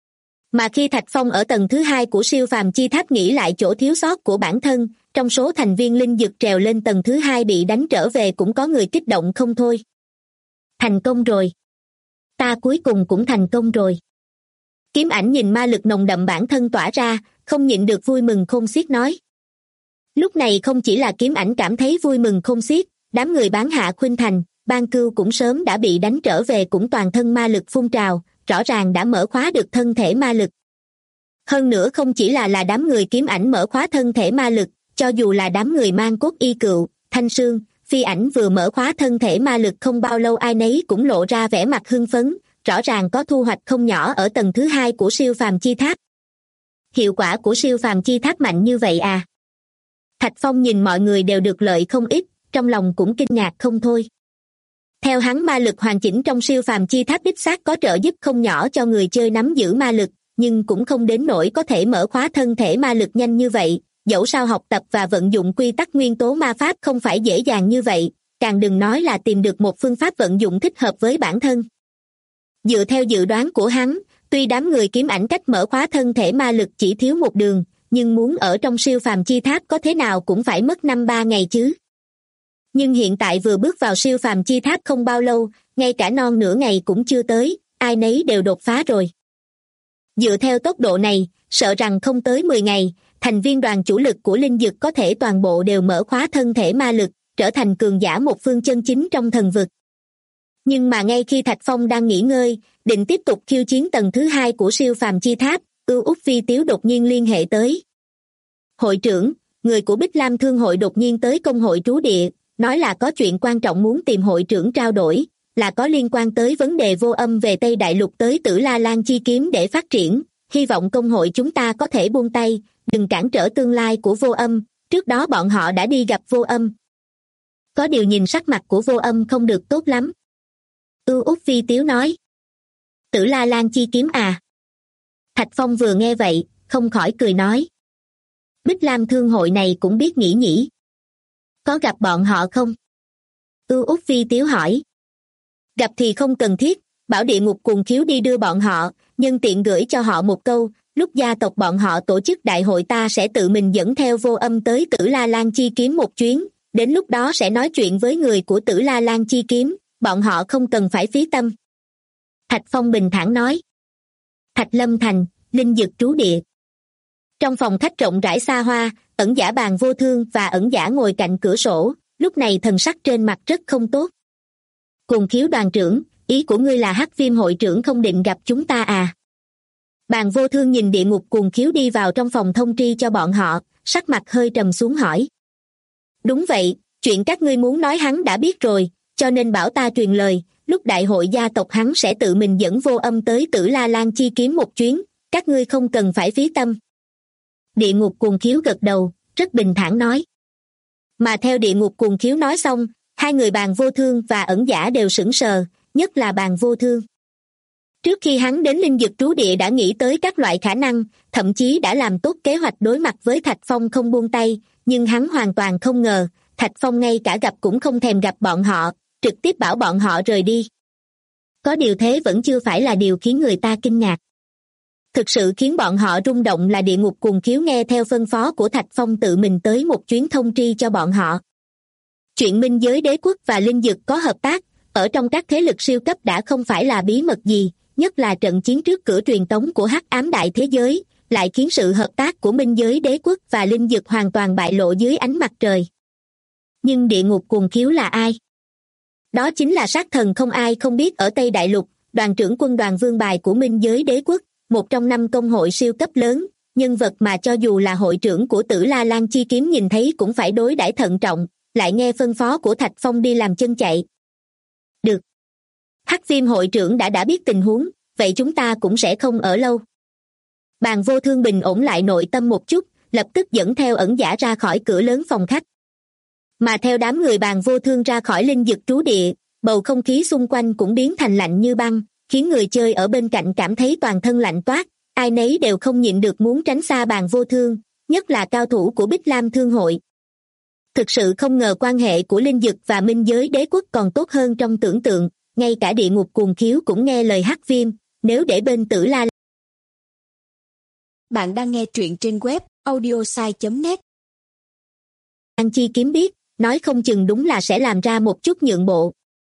Mà khi Thạch Phong ở tầng thứ 2 của siêu phàm chi tháp nghĩ lại chỗ thiếu sót của bản thân, trong số thành viên linh dực trèo lên tầng thứ 2 bị đánh trở về cũng có người kích động không thôi. Thành công rồi. Ta cuối cùng cũng thành công rồi. Kiếm Ảnh nhìn ma lực nồng đậm bản thân tỏa ra, không nhịn được vui mừng khôn xiết nói. Lúc này không chỉ là Kiếm Ảnh cảm thấy vui mừng khôn xiết, đám người bán hạ khuynh thành, Ban Cưu cũng sớm đã bị đánh trở về cũng toàn thân ma lực phun trào, rõ ràng đã mở khóa được thân thể ma lực. Hơn nữa không chỉ là đám người Kiếm Ảnh mở khóa thân thể ma lực, cho dù là đám người Mang Cốt Y Cựu, Thanh Sương, Phi Ảnh vừa mở khóa thân thể ma lực không bao lâu ai nấy cũng lộ ra vẻ mặt hưng phấn, rõ ràng có thu hoạch không nhỏ ở tầng thứ 2 của siêu phàm chi tháp. Hiệu quả của siêu phàm chi tháp mạnh như vậy à? Thạch Phong nhìn mọi người đều được lợi không ít, trong lòng cũng kinh ngạc không thôi. Theo hắn ma lực hoàn chỉnh trong siêu phàm chi tháp đích xác có trợ giúp không nhỏ cho người chơi nắm giữ ma lực, nhưng cũng không đến nỗi có thể mở khóa thân thể ma lực nhanh như vậy, dẫu sao học tập và vận dụng quy tắc nguyên tố ma pháp không phải dễ dàng như vậy, càng đừng nói là tìm được một phương pháp vận dụng thích hợp với bản thân. Dựa theo dự đoán của hắn, tuy đám người Kiếm Ảnh cách mở khóa thân thể ma lực chỉ thiếu một đường, nhưng muốn ở trong siêu phàm chi tháp có thế nào cũng phải mất 5-3 ngày chứ. Nhưng hiện tại vừa bước vào siêu phàm chi tháp không bao lâu, ngay cả non nửa ngày cũng chưa tới, ai nấy đều đột phá rồi. Dựa theo tốc độ này, sợ rằng không tới 10 ngày, thành viên đoàn chủ lực của linh dực có thể toàn bộ đều mở khóa thân thể ma lực, trở thành cường giả một phương chân chính trong thần vực. Nhưng mà ngay khi Thạch Phong đang nghỉ ngơi, định tiếp tục khiêu chiến tầng thứ 2 của siêu phàm chi tháp, Ưu Úc Phi Tiếu đột nhiên liên hệ tới. Hội trưởng, người của Bích Lam Thương hội đột nhiên tới công hội trú địa, nói là có chuyện quan trọng muốn tìm hội trưởng trao đổi, là có liên quan tới vấn đề vô âm về Tây Đại Lục tới Tử La Lan chi kiếm để phát triển, hy vọng công hội chúng ta có thể buông tay, đừng cản trở tương lai của vô âm, trước đó bọn họ đã đi gặp vô âm. Có điều nhìn sắc mặt của vô âm không được tốt lắm. Ưu Úc Phi Tiếu nói. Tử La Lan chi kiếm à? Thạch Phong vừa nghe vậy, không khỏi cười nói. Bích Lam Thương hội này cũng biết nghĩ nhỉ. Có gặp bọn họ không? Ưu Úc Phi Tiếu hỏi. Gặp thì không cần thiết, bảo địa ngục cùng khiếu đi đưa bọn họ, nhân tiện gửi cho họ một câu, lúc gia tộc bọn họ tổ chức đại hội ta sẽ tự mình dẫn theo vô âm tới Tử La Lan chi kiếm một chuyến, đến lúc đó sẽ nói chuyện với người của Tử La Lan chi kiếm, bọn họ không cần phải phí tâm. Thạch Phong bình thản nói. Thạch Lâm Thành, linh dực trú địa. Trong phòng khách rộng rãi xa hoa, ẩn giả Bàn Vô Thương và ẩn giả ngồi cạnh cửa sổ, lúc này thần sắc trên mặt rất không tốt. Cùng khiếu đoàn trưởng, ý của ngươi là Hắc Viêm hội trưởng không định gặp chúng ta à? Bàn Vô Thương nhìn địa ngục cuồng khiếu đi vào trong phòng thông tri cho bọn họ, sắc mặt hơi trầm xuống hỏi. Đúng vậy, chuyện các ngươi muốn nói hắn đã biết rồi, cho nên bảo ta truyền lời, lúc đại hội gia tộc hắn sẽ tự mình dẫn vô âm tới Tử La Lan chi kiếm một chuyến, các ngươi không cần phải phí tâm. Địa ngục cuồng khiếu gật đầu, rất bình thản nói. Mà theo địa ngục cuồng khiếu nói xong, hai người Bàn Vô Thương và ẩn giả đều sững sờ, nhất là Bàn Vô Thương. Trước khi hắn đến linh dực trú địa đã nghĩ tới các loại khả năng, thậm chí đã làm tốt kế hoạch đối mặt với Thạch Phong không buông tay, nhưng hắn hoàn toàn không ngờ, Thạch Phong ngay cả gặp cũng không thèm gặp bọn họ, trực tiếp bảo bọn họ rời đi. Có điều thế vẫn chưa phải là điều khiến người ta kinh ngạc. Thực sự khiến bọn họ rung động là địa ngục cuồng khiếu nghe theo phân phó của Thạch Phong tự mình tới một chuyến thông tri cho bọn họ. Chuyện minh giới đế quốc và linh dực có hợp tác, ở trong các thế lực siêu cấp đã không phải là bí mật gì, nhất là trận chiến trước cửa truyền tống của hắc ám đại thế giới, lại khiến sự hợp tác của minh giới đế quốc và linh dực hoàn toàn bại lộ dưới ánh mặt trời. Nhưng địa ngục cuồng khiếu là ai? Đó chính là sát thần không ai không biết ở Tây Đại Lục, đoàn trưởng quân đoàn vương bài của minh giới đế quốc, một trong 5 công hội siêu cấp lớn, nhân vật mà cho dù là hội trưởng của Tử La Lan Chi Kiếm nhìn thấy cũng phải đối đãi thận trọng, lại nghe phân phó của Thạch Phong đi làm chân chạy. Được. Hắc Viêm hội trưởng đã biết tình huống, vậy chúng ta cũng sẽ không ở lâu. Bàn Vô Thương bình ổn lại nội tâm một chút, lập tức dẫn theo ẩn giả ra khỏi cửa lớn phòng khách. Mà theo đám người Bàn Vô Thương ra khỏi linh dực trú địa, bầu không khí xung quanh cũng biến thành lạnh như băng, khiến người chơi ở bên cạnh cảm thấy toàn thân lạnh toát, ai nấy đều không nhịn được muốn tránh xa Bàn Vô Thương, nhất là cao thủ của Bích Lam Thương hội. Thực sự không ngờ quan hệ của linh dực và minh giới đế quốc còn tốt hơn trong tưởng tượng, ngay cả địa ngục cuồng khiếu cũng nghe lời Hắc Viêm, nếu để bên Tử La. Bạn đang nghe truyện trên web audiosai.net. An Chi Kiếm biết, nói không chừng đúng là sẽ làm ra một chút nhượng bộ.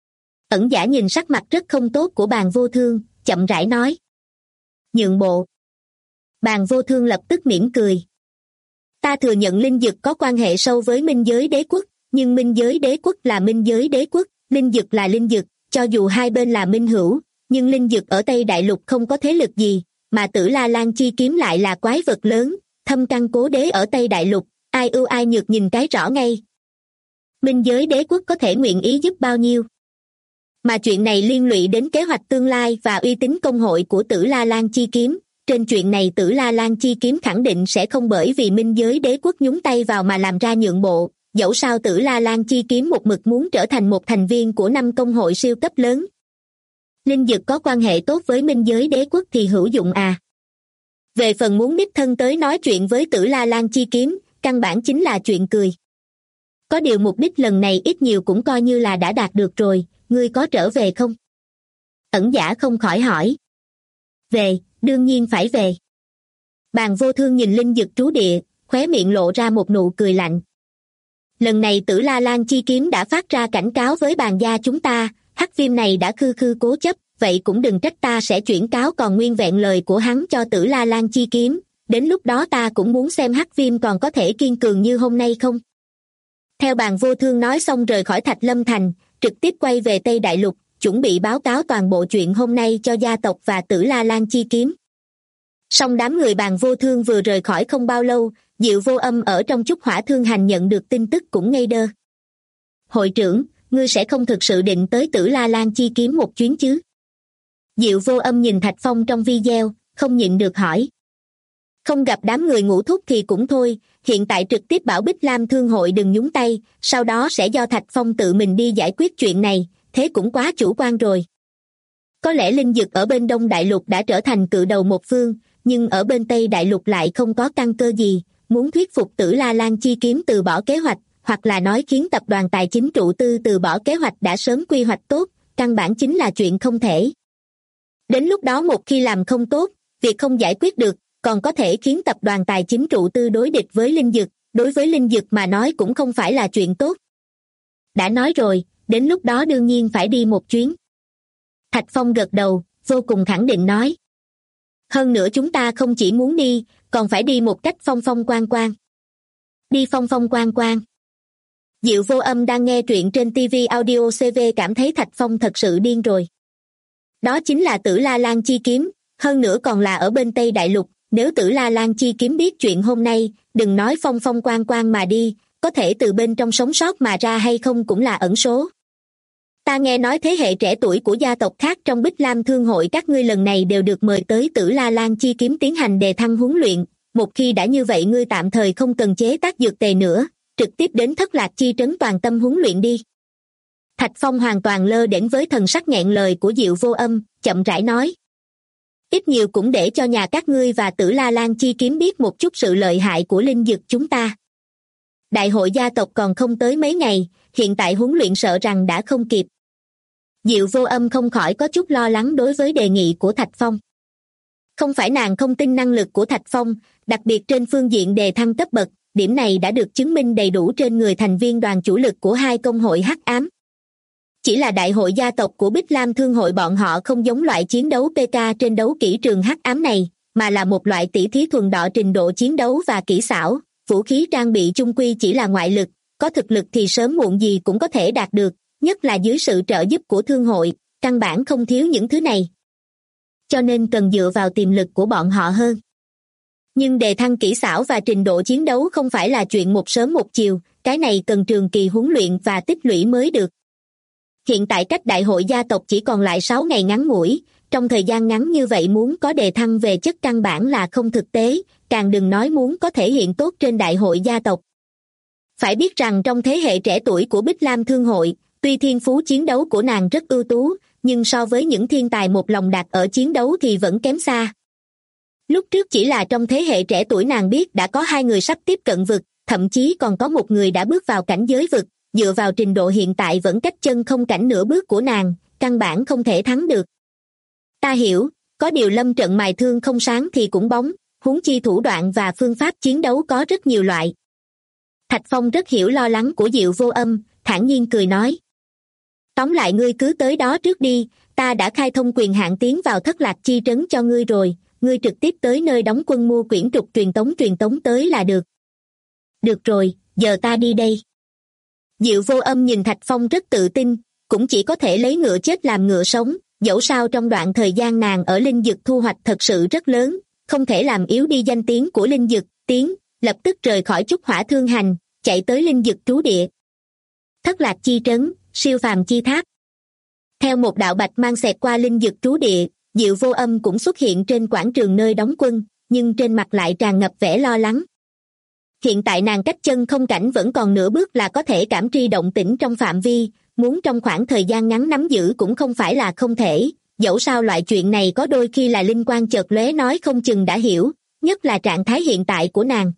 Ẩn giả nhìn sắc mặt rất không tốt của Bàn Vô Thương, chậm rãi nói. Nhượng bộ. Bàn Vô Thương lập tức mỉm cười. Ta thừa nhận linh dực có quan hệ sâu với minh giới đế quốc, nhưng minh giới đế quốc là minh giới đế quốc, linh dực là linh dực, cho dù hai bên là minh hữu, nhưng linh dực ở Tây Đại Lục không có thế lực gì, mà Tử La Lan Chi Kiếm lại là quái vật lớn, thâm căn cố đế ở Tây Đại Lục, ai ưu ai nhược nhìn cái rõ ngay. Minh giới đế quốc có thể nguyện ý giúp bao nhiêu? Mà chuyện này liên lụy đến kế hoạch tương lai và uy tín công hội của Tử La Lan Chi Kiếm. Trên chuyện này Tử La Lan Chi Kiếm khẳng định sẽ không bởi vì minh giới đế quốc nhúng tay vào mà làm ra nhượng bộ, dẫu sao Tử La Lan Chi Kiếm một mực muốn trở thành một thành viên của 5 công hội siêu cấp lớn. Linh dực có quan hệ tốt với minh giới đế quốc thì hữu dụng à? Về phần muốn đích thân tới nói chuyện với Tử La Lan Chi Kiếm, căn bản chính là chuyện cười. Có điều mục đích lần này ít nhiều cũng coi như là đã đạt được rồi, ngươi có trở về không? Ẩn giả không khỏi hỏi. Về, đương nhiên phải về. Bàn Vô Thương nhìn linh dực trú địa, khóe miệng lộ ra một nụ cười lạnh. Lần này Tử La Lan Chi Kiếm đã phát ra cảnh cáo với Bàn gia chúng ta, Hắc Viêm này đã khư khư cố chấp, vậy cũng đừng trách ta sẽ chuyển cáo còn nguyên vẹn lời của hắn cho Tử La Lan Chi Kiếm, đến lúc đó ta cũng muốn xem Hắc Viêm còn có thể kiên cường như hôm nay không. Theo Bàn Vô Thương nói xong rời khỏi Thạch Lâm Thành, trực tiếp quay về Tây Đại Lục, chuẩn bị báo cáo toàn bộ chuyện hôm nay cho gia tộc và Tử La Lan Chi Kiếm. Song đám người Bàn Vô Thương vừa rời khỏi không bao lâu, Diệu Vô Âm ở trong Chúc Hỏa Thương Hành nhận được tin tức cũng ngây đơ. Hội trưởng, ngươi sẽ không thực sự định tới Tử La Lan Chi Kiếm một chuyến chứ? Diệu Vô Âm nhìn Thạch Phong trong video, không nhịn được hỏi. Không gặp đám người Ngũ Thúc thì cũng thôi, hiện tại trực tiếp bảo Bích Lam Thương hội đừng nhúng tay, sau đó sẽ do Thạch Phong tự mình đi giải quyết chuyện này, thế cũng quá chủ quan rồi. Có lẽ linh dực ở bên Đông Đại Lục đã trở thành cự đầu một phương, nhưng ở bên Tây Đại Lục lại không có căn cơ gì, muốn thuyết phục Tử La Lan Chi Kiếm từ bỏ kế hoạch, hoặc là nói khiến tập đoàn tài chính trụ tư từ bỏ kế hoạch đã sớm quy hoạch tốt, căn bản chính là chuyện không thể. Đến lúc đó một khi làm không tốt, việc không giải quyết được, còn có thể khiến tập đoàn tài chính trụ tư đối địch với linh dực, đối với linh dực mà nói cũng không phải là chuyện tốt. Đã nói rồi, đến lúc đó đương nhiên phải đi một chuyến. Thạch Phong gật đầu, vô cùng khẳng định nói. Hơn nữa chúng ta không chỉ muốn đi, còn phải đi một cách phong phong quang quang. Đi phong phong quang quang. Diệu Vô Âm đang nghe truyện trên TV Audio CV cảm thấy Thạch Phong thật sự điên rồi. Đó chính là Tử La Lan Chi Kiếm, hơn nữa còn là ở bên Tây Đại Lục, nếu Tử La Lan Chi Kiếm biết chuyện hôm nay, đừng nói phong phong quang quang mà đi, có thể từ bên trong sống sót mà ra hay không cũng là ẩn số. Ta nghe nói thế hệ trẻ tuổi của gia tộc khác trong Bích Lam Thương hội các ngươi lần này đều được mời tới Tử La Lan Chi Kiếm tiến hành đề thăng huấn luyện, một khi đã như vậy ngươi tạm thời không cần chế tác dược tề nữa, trực tiếp đến Thất Lạc Chi trấn toàn tâm huấn luyện đi. Thạch Phong hoàn toàn lơ đễnh với thần sắc nghẹn lời của Diệu Vô Âm, chậm rãi nói. Ít nhiều cũng để cho nhà các ngươi và Tử La Lan Chi Kiếm biết một chút sự lợi hại của linh dược chúng ta. Đại hội gia tộc còn không tới mấy ngày, hiện tại huấn luyện sợ rằng đã không kịp. Diệu Vô Âm không khỏi có chút lo lắng đối với đề nghị của Thạch Phong. Không phải nàng không tin năng lực của Thạch Phong, đặc biệt trên phương diện đề thăng cấp bậc, điểm này đã được chứng minh đầy đủ trên người thành viên đoàn chủ lực của hai công hội hắc ám. Chỉ là đại hội gia tộc của Bích Lam Thương hội bọn họ không giống loại chiến đấu PK trên đấu kỹ trường hắc ám này, mà là một loại tỉ thí thuần đọ trình độ chiến đấu và kỹ xảo, vũ khí trang bị chung quy chỉ là ngoại lực, có thực lực thì sớm muộn gì cũng có thể đạt được, nhất là dưới sự trợ giúp của thương hội, căn bản không thiếu những thứ này. Cho nên cần dựa vào tiềm lực của bọn họ hơn. Nhưng đề thăng kỹ xảo và trình độ chiến đấu không phải là chuyện một sớm một chiều, cái này cần trường kỳ huấn luyện và tích lũy mới được. Hiện tại cách đại hội gia tộc chỉ còn lại 6 ngày ngắn ngủi, trong thời gian ngắn như vậy muốn có đề thăng về chất căn bản là không thực tế, càng đừng nói muốn có thể hiện tốt trên đại hội gia tộc. Phải biết rằng trong thế hệ trẻ tuổi của Bích Lam Thương hội, tuy thiên phú chiến đấu của nàng rất ưu tú, nhưng so với những thiên tài một lòng đạt ở chiến đấu thì vẫn kém xa. Lúc trước chỉ là trong thế hệ trẻ tuổi nàng biết đã có 2 người sắp tiếp cận vực, thậm chí còn có một người đã bước vào cảnh giới vực, dựa vào trình độ hiện tại vẫn cách chân không cảnh nửa bước của nàng, căn bản không thể thắng được. Ta hiểu, có điều lâm trận mài thương không sáng thì cũng bóng, huống chi thủ đoạn và phương pháp chiến đấu có rất nhiều loại. Thạch Phong rất hiểu lo lắng của Diệu Vô Âm, thản nhiên cười nói. Tóm lại ngươi cứ tới đó trước đi, ta đã khai thông quyền hạn tiến vào Thất Lạc Chi Trấn cho ngươi rồi, ngươi trực tiếp tới nơi đóng quân mua quyển trục truyền tống tới là được. Được rồi, giờ ta đi đây. Diệu Vô Âm nhìn Thạch Phong rất tự tin, cũng chỉ có thể lấy ngựa chết làm ngựa sống, dẫu sao trong đoạn thời gian nàng ở linh dực thu hoạch thật sự rất lớn, không thể làm yếu đi danh tiếng của linh dực, lập tức rời khỏi Trúc Hỏa Thương Hành, chạy tới linh dực trú địa. Thất Lạc Chi Trấn, siêu phàm chi tháp. Theo một đạo bạch mang xẹt qua linh dực trú địa, Diệu Vô Âm cũng xuất hiện trên quảng trường nơi đóng quân, nhưng trên mặt lại tràn ngập vẻ lo lắng. Hiện tại nàng cách chân không cảnh vẫn còn nửa bước là có thể cảm tri động tĩnh trong phạm vi, muốn trong khoảng thời gian ngắn nắm giữ cũng không phải là không thể, dẫu sao loại chuyện này có đôi khi là linh quan chợt lóe nói không chừng đã hiểu, nhất là trạng thái hiện tại của nàng.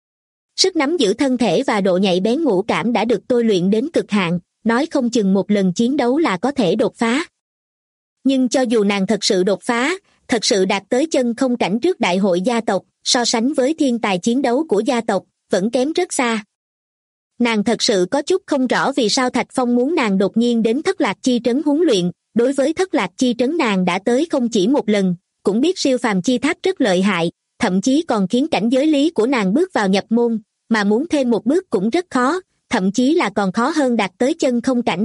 Sức nắm giữ thân thể và độ nhạy bén ngũ cảm đã được tôi luyện đến cực hạn, nói không chừng một lần chiến đấu là có thể đột phá. Nhưng cho dù nàng thật sự đột phá, thật sự đạt tới chân không cảnh trước đại hội gia tộc, so sánh với thiên tài chiến đấu của gia tộc, vẫn kém rất xa. Nàng thật sự có chút không rõ vì sao Thạch Phong muốn nàng đột nhiên đến Thất Lạc Chi Trấn huấn luyện, đối với Thất Lạc Chi Trấn nàng đã tới không chỉ một lần, cũng biết siêu phàm chi tháp rất lợi hại, thậm chí còn khiến cảnh giới lý của nàng bước vào nhập môn, mà muốn thêm một bước cũng rất khó, thậm chí là còn khó hơn đạt tới chân không cảnh.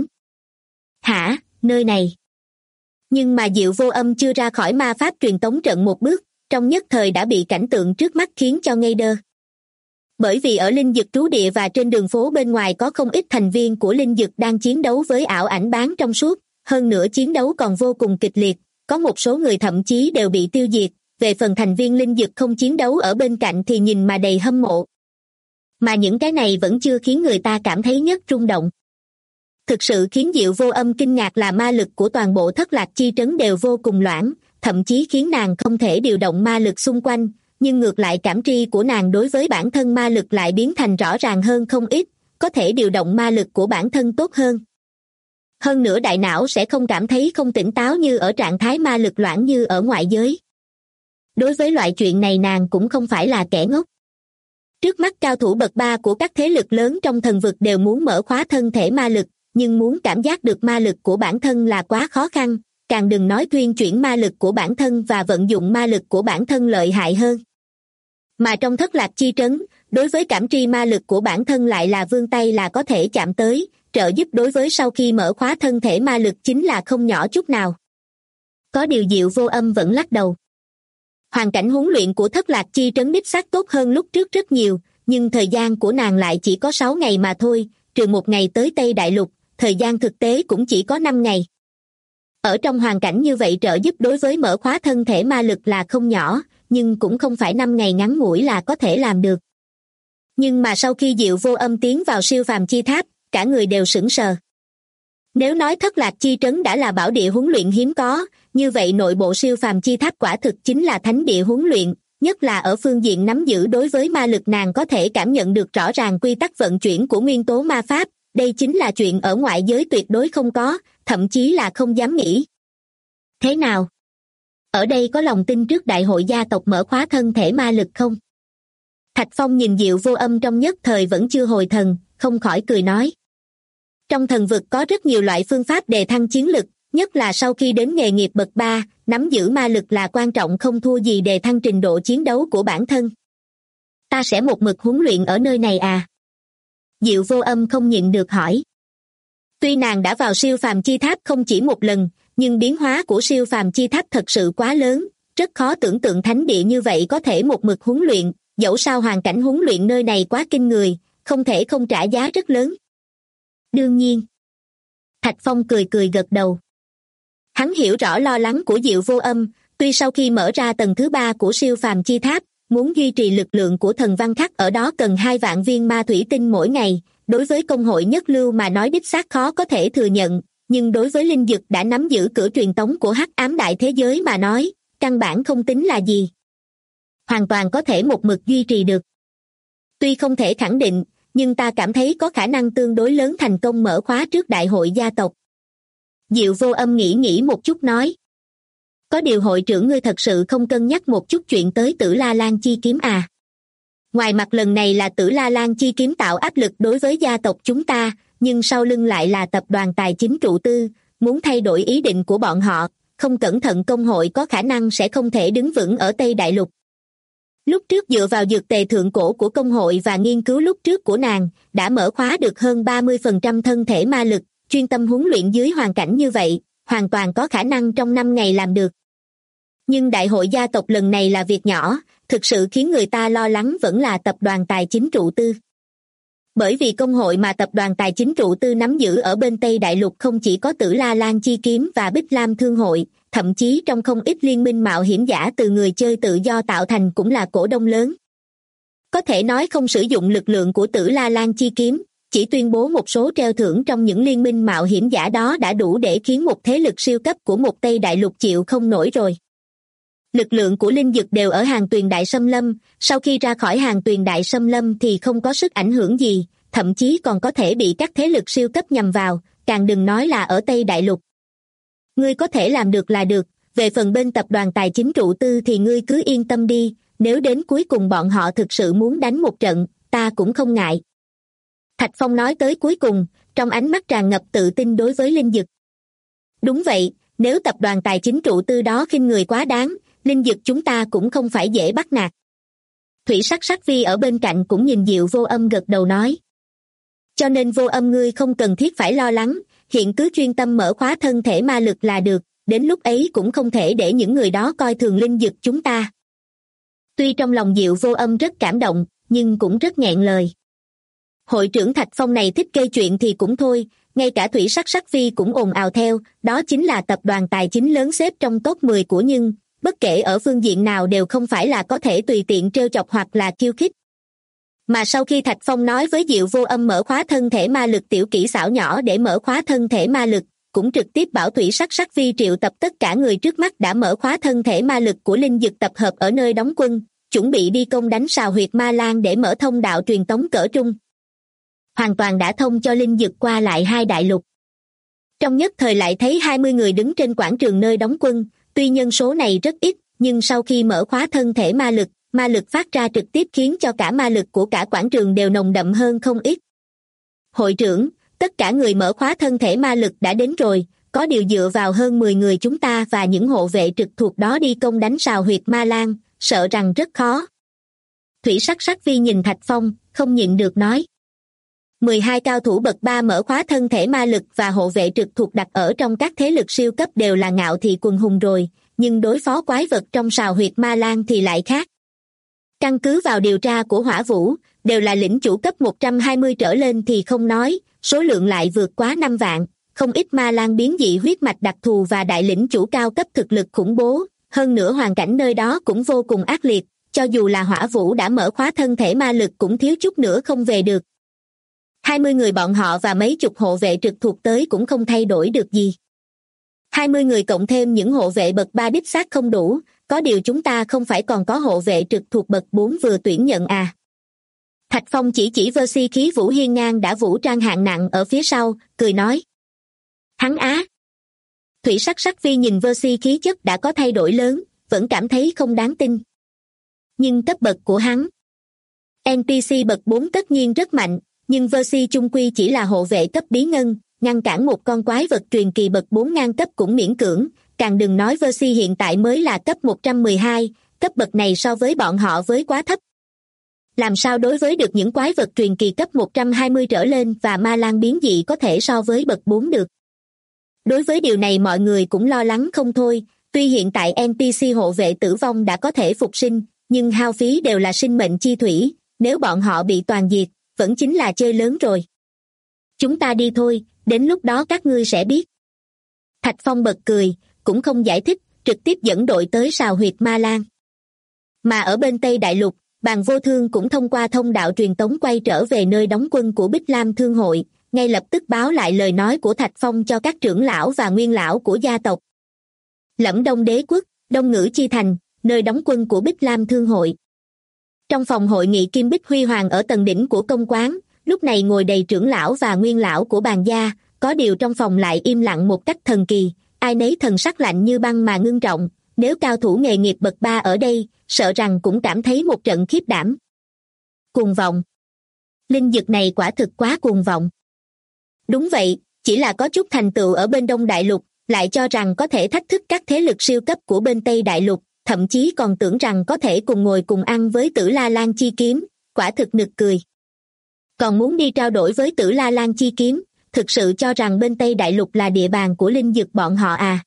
Hả, nơi này? Nhưng mà Diệu Vô Âm chưa ra khỏi ma pháp truyền tống trận một bước, trong nhất thời đã bị cảnh tượng trước mắt khiến cho ngây đơ. Bởi vì ở linh dực trú địa và trên đường phố bên ngoài có không ít thành viên của linh dực đang chiến đấu với ảo ảnh bán trong suốt, hơn nữa chiến đấu còn vô cùng kịch liệt, có một số người thậm chí đều bị tiêu diệt, về phần thành viên linh dực không chiến đấu ở bên cạnh thì nhìn mà đầy hâm mộ. Mà những cái này vẫn chưa khiến người ta cảm thấy nhất rung động. Thực sự khiến Diệu Vô Âm kinh ngạc là ma lực của toàn bộ Thất Lạc Chi Trấn đều vô cùng loãng, thậm chí khiến nàng không thể điều động ma lực xung quanh, nhưng ngược lại cảm tri của nàng đối với bản thân ma lực lại biến thành rõ ràng hơn không ít, có thể điều động ma lực của bản thân tốt hơn. Hơn nữa đại não sẽ không cảm thấy không tỉnh táo như ở trạng thái ma lực loãng như ở ngoại giới. Đối với loại chuyện này nàng cũng không phải là kẻ ngốc. Trước mắt cao thủ bậc 3 của các thế lực lớn trong thần vực đều muốn mở khóa thân thể ma lực, nhưng muốn cảm giác được ma lực của bản thân là quá khó khăn, càng đừng nói thuyên chuyển ma lực của bản thân và vận dụng ma lực của bản thân lợi hại hơn. Mà trong Thất Lạc Chi Trấn, đối với cảm tri ma lực của bản thân lại là vươn tay là có thể chạm tới, trợ giúp đối với sau khi mở khóa thân thể ma lực chính là không nhỏ chút nào. Có điều Diệu Vô Âm vẫn lắc đầu. Hoàn cảnh huấn luyện của Thất Lạc Chi Trấn đích xác tốt hơn lúc trước rất nhiều, nhưng thời gian của nàng lại chỉ có 6 ngày mà thôi, trừ một ngày tới Tây Đại Lục, thời gian thực tế cũng chỉ có 5 ngày. Ở trong hoàn cảnh như vậy trợ giúp đối với mở khóa thân thể ma lực là không nhỏ, nhưng cũng không phải 5 ngày ngắn ngủi là có thể làm được. Nhưng mà sau khi Diệu Vô Âm tiến vào siêu phàm chi tháp, cả người đều sững sờ. Nếu nói Thất Lạc Chi Trấn đã là bảo địa huấn luyện hiếm có, như vậy nội bộ siêu phàm chi tháp quả thực chính là thánh địa huấn luyện, nhất là ở phương diện nắm giữ đối với ma lực nàng có thể cảm nhận được rõ ràng quy tắc vận chuyển của nguyên tố ma pháp, đây chính là chuyện ở ngoại giới tuyệt đối không có, thậm chí là không dám nghĩ. Thế nào? Ở đây có lòng tin trước đại hội gia tộc mở khóa thân thể ma lực không? Thạch Phong nhìn Diệu Vô Âm trong nhất thời vẫn chưa hồi thần, không khỏi cười nói. Trong thần vực có rất nhiều loại phương pháp đề thăng chiến lực, nhất là sau khi đến nghề nghiệp bậc 3, nắm giữ ma lực là quan trọng không thua gì đề thăng trình độ chiến đấu của bản thân. Ta sẽ một mực huấn luyện ở nơi này à? Diệu Vô Âm không nhịn được hỏi. Tuy nàng đã vào siêu phàm chi tháp không chỉ một lần, nhưng biến hóa của siêu phàm chi tháp thật sự quá lớn, rất khó tưởng tượng thánh địa như vậy có thể một mực huấn luyện, dẫu sao hoàn cảnh huấn luyện nơi này quá kinh người, không thể không trả giá rất lớn. Đương nhiên. Thạch Phong cười cười gật đầu. Hắn hiểu rõ lo lắng của Diệu Vô Âm, tuy sau khi mở ra tầng thứ 3 của siêu phàm chi tháp, muốn duy trì lực lượng của thần văn khắc ở đó cần 2 vạn viên ma thủy tinh mỗi ngày, đối với công hội nhất lưu mà nói đích xác khó có thể thừa nhận, nhưng đối với linh dực đã nắm giữ cửa truyền tống của hắc ám đại thế giới mà nói, căn bản không tính là gì. Hoàn toàn có thể một mực duy trì được. Tuy không thể khẳng định, nhưng ta cảm thấy có khả năng tương đối lớn thành công mở khóa trước đại hội gia tộc. Diệu Vô Âm nghĩ một chút nói. Có điều hội trưởng ngươi thật sự không cân nhắc một chút chuyện tới Tử La Lan chi kiếm à? Ngoài mặt lần này là Tử La Lan chi kiếm tạo áp lực đối với gia tộc chúng ta, nhưng sau lưng lại là tập đoàn tài chính trụ tư, muốn thay đổi ý định của bọn họ, không cẩn thận công hội có khả năng sẽ không thể đứng vững ở Tây Đại Lục. Lúc trước dựa vào dược tề thượng cổ của công hội và nghiên cứu lúc trước của nàng, đã mở khóa được hơn 30% thân thể ma lực, chuyên tâm huấn luyện dưới hoàn cảnh như vậy, hoàn toàn có khả năng trong 5 ngày làm được. Nhưng đại hội gia tộc lần này là việc nhỏ, thực sự khiến người ta lo lắng vẫn là tập đoàn tài chính trụ tư. Bởi vì công hội mà tập đoàn tài chính trụ tư nắm giữ ở bên Tây Đại Lục không chỉ có Tử La Lan chi kiếm và Bích Lam Thương hội, thậm chí trong không ít liên minh mạo hiểm giả từ người chơi tự do tạo thành cũng là cổ đông lớn. Có thể nói không sử dụng lực lượng của Tử La Lan chi kiếm, chỉ tuyên bố một số treo thưởng trong những liên minh mạo hiểm giả đó đã đủ để khiến một thế lực siêu cấp của một Tây Đại Lục chịu không nổi rồi. Lực lượng của linh dực đều ở hàng tuyền đại xâm lâm, sau khi ra khỏi hàng tuyền đại xâm lâm thì không có sức ảnh hưởng gì, thậm chí còn có thể bị các thế lực siêu cấp nhằm vào, càng đừng nói là ở Tây Đại Lục. Ngươi có thể làm được là được, về phần bên tập đoàn tài chính trụ tư thì ngươi cứ yên tâm đi, nếu đến cuối cùng bọn họ thực sự muốn đánh một trận, ta cũng không ngại. Thạch Phong nói tới cuối cùng, trong ánh mắt tràn ngập tự tin đối với linh dực. Đúng vậy, nếu tập đoàn tài chính trụ tư đó khinh người quá đáng, linh dực chúng ta cũng không phải dễ bắt nạt. Thủy Sắc Sắc Vi ở bên cạnh cũng nhìn Diệu Vô Âm gật đầu nói. Cho nên Vô Âm ngươi không cần thiết phải lo lắng, hiện cứ chuyên tâm mở khóa thân thể ma lực là được, đến lúc ấy cũng không thể để những người đó coi thường linh dực chúng ta. Tuy trong lòng Diệu Vô Âm rất cảm động, nhưng cũng rất nghẹn lời. Hội trưởng Thạch Phong này thích gây chuyện thì cũng thôi, ngay cả Thủy Sắc Sắc Vi cũng ồn ào theo, đó chính là tập đoàn tài chính lớn xếp trong top 10 của Nhưng, bất kể ở phương diện nào đều không phải là có thể tùy tiện trêu chọc hoặc là khiêu khích. Mà sau khi Thạch Phong nói với Diệu Vô Âm mở khóa thân thể ma lực tiểu kỹ xảo nhỏ để mở khóa thân thể ma lực, cũng trực tiếp bảo Thủy Sắc Sắc Vi triệu tập tất cả người trước mắt đã mở khóa thân thể ma lực của linh dực tập hợp ở nơi đóng quân, chuẩn bị đi công đánh sào huyệt Ma Lan để mở thông đạo truyền tống cỡ trung. Hoàn toàn đã thông cho linh dực qua lại 2 đại lục. Trong nhất thời lại thấy 20 người đứng trên quảng trường nơi đóng quân, tuy nhân số này rất ít, nhưng sau khi mở khóa thân thể ma lực phát ra trực tiếp khiến cho cả ma lực của cả quảng trường đều nồng đậm hơn không ít. Hội trưởng, tất cả người mở khóa thân thể ma lực đã đến rồi, có điều dựa vào hơn 10 người chúng ta và những hộ vệ trực thuộc đó đi công đánh sào huyệt Ma Lan, sợ rằng rất khó. Thủy Sắc Sắc Vi nhìn Thạch Phong, không nhịn được nói. 12 cao thủ bậc 3 mở khóa thân thể ma lực và hộ vệ trực thuộc đặt ở trong các thế lực siêu cấp đều là ngạo thị quần hùng rồi, nhưng đối phó quái vật trong sào huyệt Ma Lan thì lại khác. Căn cứ vào điều tra của Hỏa Vũ, đều là lĩnh chủ cấp 120 trở lên thì không nói, số lượng lại vượt quá 5 vạn, không ít Ma Lan biến dị huyết mạch đặc thù và đại lĩnh chủ cao cấp thực lực khủng bố, hơn nữa hoàn cảnh nơi đó cũng vô cùng ác liệt, cho dù là Hỏa Vũ đã mở khóa thân thể ma lực cũng thiếu chút nữa không về được. 20 người bọn họ và mấy chục hộ vệ trực thuộc tới cũng không thay đổi được gì. 20 người cộng thêm những hộ vệ bậc 3 đích xác không đủ, có điều chúng ta không phải còn có hộ vệ trực thuộc bậc 4 vừa tuyển nhận à. Thạch Phong chỉ vơ si khí vũ hiên ngang đã vũ trang hạng nặng ở phía sau, cười nói. Hắn á, Thủy Sắc Sắc Vi nhìn Versi khí chất đã có thay đổi lớn, vẫn cảm thấy không đáng tin. Nhưng cấp bậc của hắn, NPC bậc 4 tất nhiên rất mạnh, nhưng Versi chung quy chỉ là hộ vệ cấp bí ngân, ngăn cản một con quái vật truyền kỳ bậc 4 ngang cấp cũng miễn cưỡng, càng đừng nói Versi hiện tại mới là cấp 112, cấp bậc này so với bọn họ với quá thấp. Làm sao đối với được những quái vật truyền kỳ cấp 120 trở lên và ma lang biến dị có thể so với bậc 4 được. Đối với điều này mọi người cũng lo lắng không thôi, tuy hiện tại NPC hộ vệ tử vong đã có thể phục sinh, nhưng hao phí đều là sinh mệnh chi thủy, nếu bọn họ bị toàn diệt, vẫn chính là chơi lớn rồi. Chúng ta đi thôi, đến lúc đó các ngươi sẽ biết. Thạch Phong bật cười, cũng không giải thích, trực tiếp dẫn đội tới sào huyệt ma lang. Mà ở bên Tây Đại Lục, Bàn Vô Thương cũng thông qua thông đạo truyền tống quay trở về nơi đóng quân của Bích Lam Thương hội, ngay lập tức báo lại lời nói của Thạch Phong cho các trưởng lão và nguyên lão của gia tộc. Lẫm Đông Đế quốc, Đông Ngữ Chi Thành, nơi đóng quân của Bích Lam Thương hội. Trong phòng hội nghị Kim Bích Huy Hoàng ở tầng đỉnh của công quán, lúc này ngồi đầy trưởng lão và nguyên lão của Bàn gia, có điều trong phòng lại im lặng một cách thần kỳ, ai nấy thần sắc lạnh như băng mà ngưng trọng, nếu cao thủ nghề nghiệp bậc 3 ở đây, sợ rằng cũng cảm thấy một trận khiếp đảm. Cuồng vọng. Linh dực này quả thực quá cuồng vọng. Đúng vậy, chỉ là có chút thành tựu ở bên Đông Đại Lục, lại cho rằng có thể thách thức các thế lực siêu cấp của bên Tây Đại Lục, thậm chí còn tưởng rằng có thể cùng ngồi cùng ăn với Tử La Lan Chi Kiếm, quả thực nực cười. Còn muốn đi trao đổi với Tử La Lan Chi Kiếm, thực sự cho rằng bên Tây Đại Lục là địa bàn của linh dực bọn họ à.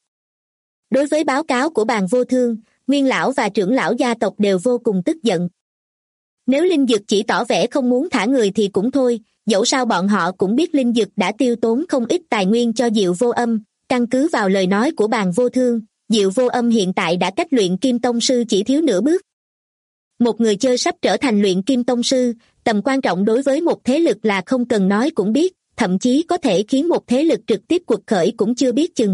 Đối với báo cáo của Bàn Vô Thương, nguyên lão và trưởng lão gia tộc đều vô cùng tức giận. Nếu linh dực chỉ tỏ vẻ không muốn thả người thì cũng thôi, dẫu sao bọn họ cũng biết linh dực đã tiêu tốn không ít tài nguyên cho Diệu Vô Âm, căn cứ vào lời nói của Bàn Vô Thương, Diệu Vô Âm hiện tại đã cách luyện kim tông sư chỉ thiếu nửa bước. Một người chơi sắp trở thành luyện kim tông sư, tầm quan trọng đối với một thế lực là không cần nói cũng biết, thậm chí có thể khiến một thế lực trực tiếp quật khởi cũng chưa biết chừng.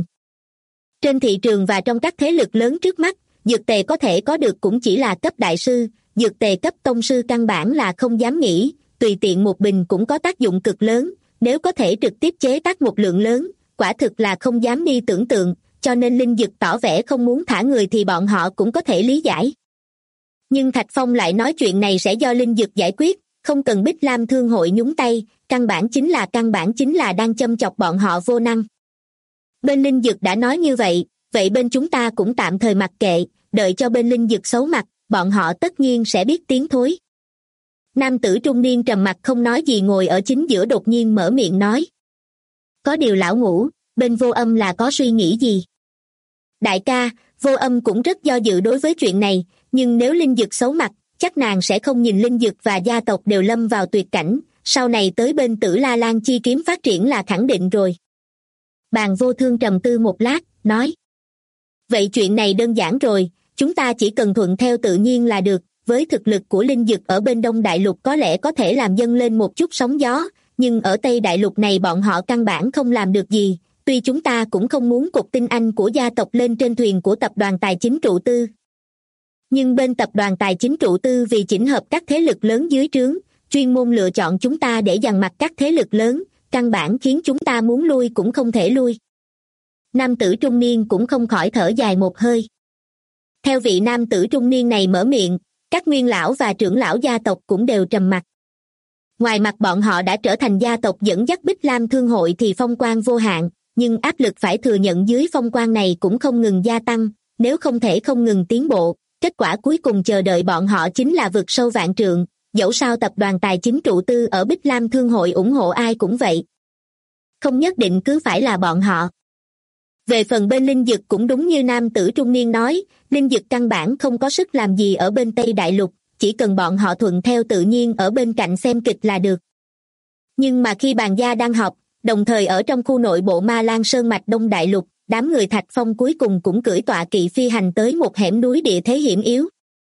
Trên thị trường và trong các thế lực lớn trước mắt, dược tề có thể có được cũng chỉ là cấp đại sư, dược tề cấp tông sư căn bản là không dám nghĩ, tùy tiện một bình cũng có tác dụng cực lớn, nếu có thể trực tiếp chế tác một lượng lớn, quả thực là không dám đi tưởng tượng, cho nên linh dực tỏ vẻ không muốn thả người thì bọn họ cũng có thể lý giải. Nhưng Thạch Phong lại nói chuyện này sẽ do linh dực giải quyết, không cần Bích Lam Thương hội nhúng tay, căn bản chính là đang châm chọc bọn họ vô năng. Bên linh dực đã nói như vậy, vậy bên chúng ta cũng tạm thời mặc kệ, đợi cho bên linh dực xấu mặt, bọn họ tất nhiên sẽ biết tiếng thối. Nam tử trung niên trầm mặc không nói gì ngồi ở chính giữa đột nhiên mở miệng nói. Có điều lão Ngũ, bên Vô Âm là có suy nghĩ gì? Đại ca, Vô Âm cũng rất do dự đối với chuyện này, nhưng nếu linh dực xấu mặt, chắc nàng sẽ không nhìn linh dực và gia tộc đều lâm vào tuyệt cảnh, sau này tới bên Tử La Lan Chi Kiếm phát triển là khẳng định rồi. Bàn Vô Thương trầm tư một lát, nói. Vậy chuyện này đơn giản rồi, chúng ta chỉ cần thuận theo tự nhiên là được, với thực lực của linh dực ở bên Đông Đại Lục có lẽ có thể làm dâng lên một chút sóng gió, nhưng ở Tây Đại Lục này bọn họ căn bản không làm được gì, tuy chúng ta cũng không muốn cục tinh anh của gia tộc lên trên thuyền của tập đoàn tài chính trụ tư. Nhưng bên tập đoàn tài chính trụ tư vì chỉnh hợp các thế lực lớn dưới trướng, chuyên môn lựa chọn chúng ta để dằn mặt các thế lực lớn, căn bản khiến chúng ta muốn lui cũng không thể lui. Nam tử trung niên cũng không khỏi thở dài một hơi. Theo vị nam tử trung niên này mở miệng, các nguyên lão và trưởng lão gia tộc cũng đều trầm mặc. Ngoài mặt bọn họ đã trở thành gia tộc dẫn dắt Bích Lam Thương hội thì phong quang vô hạn, nhưng áp lực phải thừa nhận dưới phong quang này cũng không ngừng gia tăng, nếu không thể không ngừng tiến bộ, kết quả cuối cùng chờ đợi bọn họ chính là vực sâu vạn trượng, dẫu sao tập đoàn tài chính trụ tư ở Bích Lam Thương hội ủng hộ ai cũng vậy. Không nhất định cứ phải là bọn họ. Về phần bên linh dực cũng đúng như nam tử trung niên nói, linh dực căn bản không có sức làm gì ở bên Tây Đại Lục, chỉ cần bọn họ thuận theo tự nhiên ở bên cạnh xem kịch là được. Nhưng mà khi bàn gia đang họp, đồng thời ở trong khu nội bộ Ma Lan Sơn mạch Đông Đại Lục, đám người Thạch Phong cuối cùng cũng cưỡi tọa kỵ phi hành tới một hẻm núi địa thế hiểm yếu.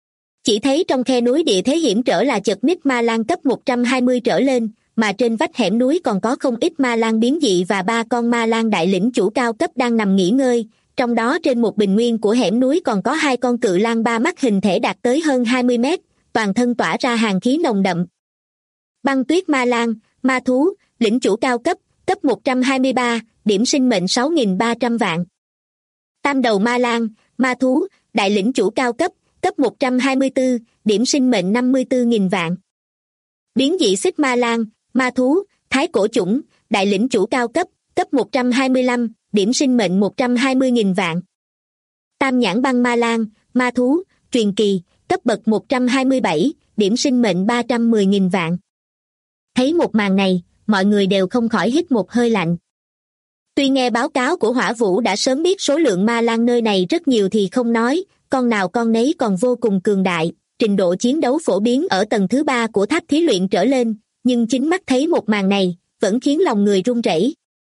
Chỉ thấy trong khe núi địa thế hiểm trở là chật ních ma lang cấp 120 trở lên, mà trên vách hẻm núi còn có không ít ma lang biến dị và 3 con ma lang đại lĩnh chủ cao cấp đang nằm nghỉ ngơi, trong đó trên một bình nguyên của hẻm núi còn có 2 con cự lang 3 mắt hình thể đạt tới hơn 20 mét, toàn thân tỏa ra hàn khí nồng đậm. Băng tuyết ma lang, ma thú, lĩnh chủ cao cấp, cấp 123, điểm sinh mệnh 6.300 vạn. Tam đầu ma lang, ma thú, đại lĩnh chủ cao cấp, cấp 124, điểm sinh mệnh 54.000 vạn. Biến dị xích ma lang, ma thú, thái cổ chủng, đại lĩnh chủ cao cấp 125, điểm sinh mệnh 120.000 vạn. Tam nhãn băng ma lang, ma thú, truyền kỳ, cấp bậc 127, điểm sinh mệnh 310.000 vạn. Thấy một màn này, mọi người đều không khỏi hít một hơi lạnh. Tuy nghe báo cáo của Hỏa Vũ đã sớm biết số lượng ma lang nơi này rất nhiều thì không nói, con nào con nấy còn vô cùng cường đại, trình độ chiến đấu phổ biến ở tầng thứ 3 của tháp thí luyện trở lên, nhưng chính mắt thấy một màn này, vẫn khiến lòng người run rẩy.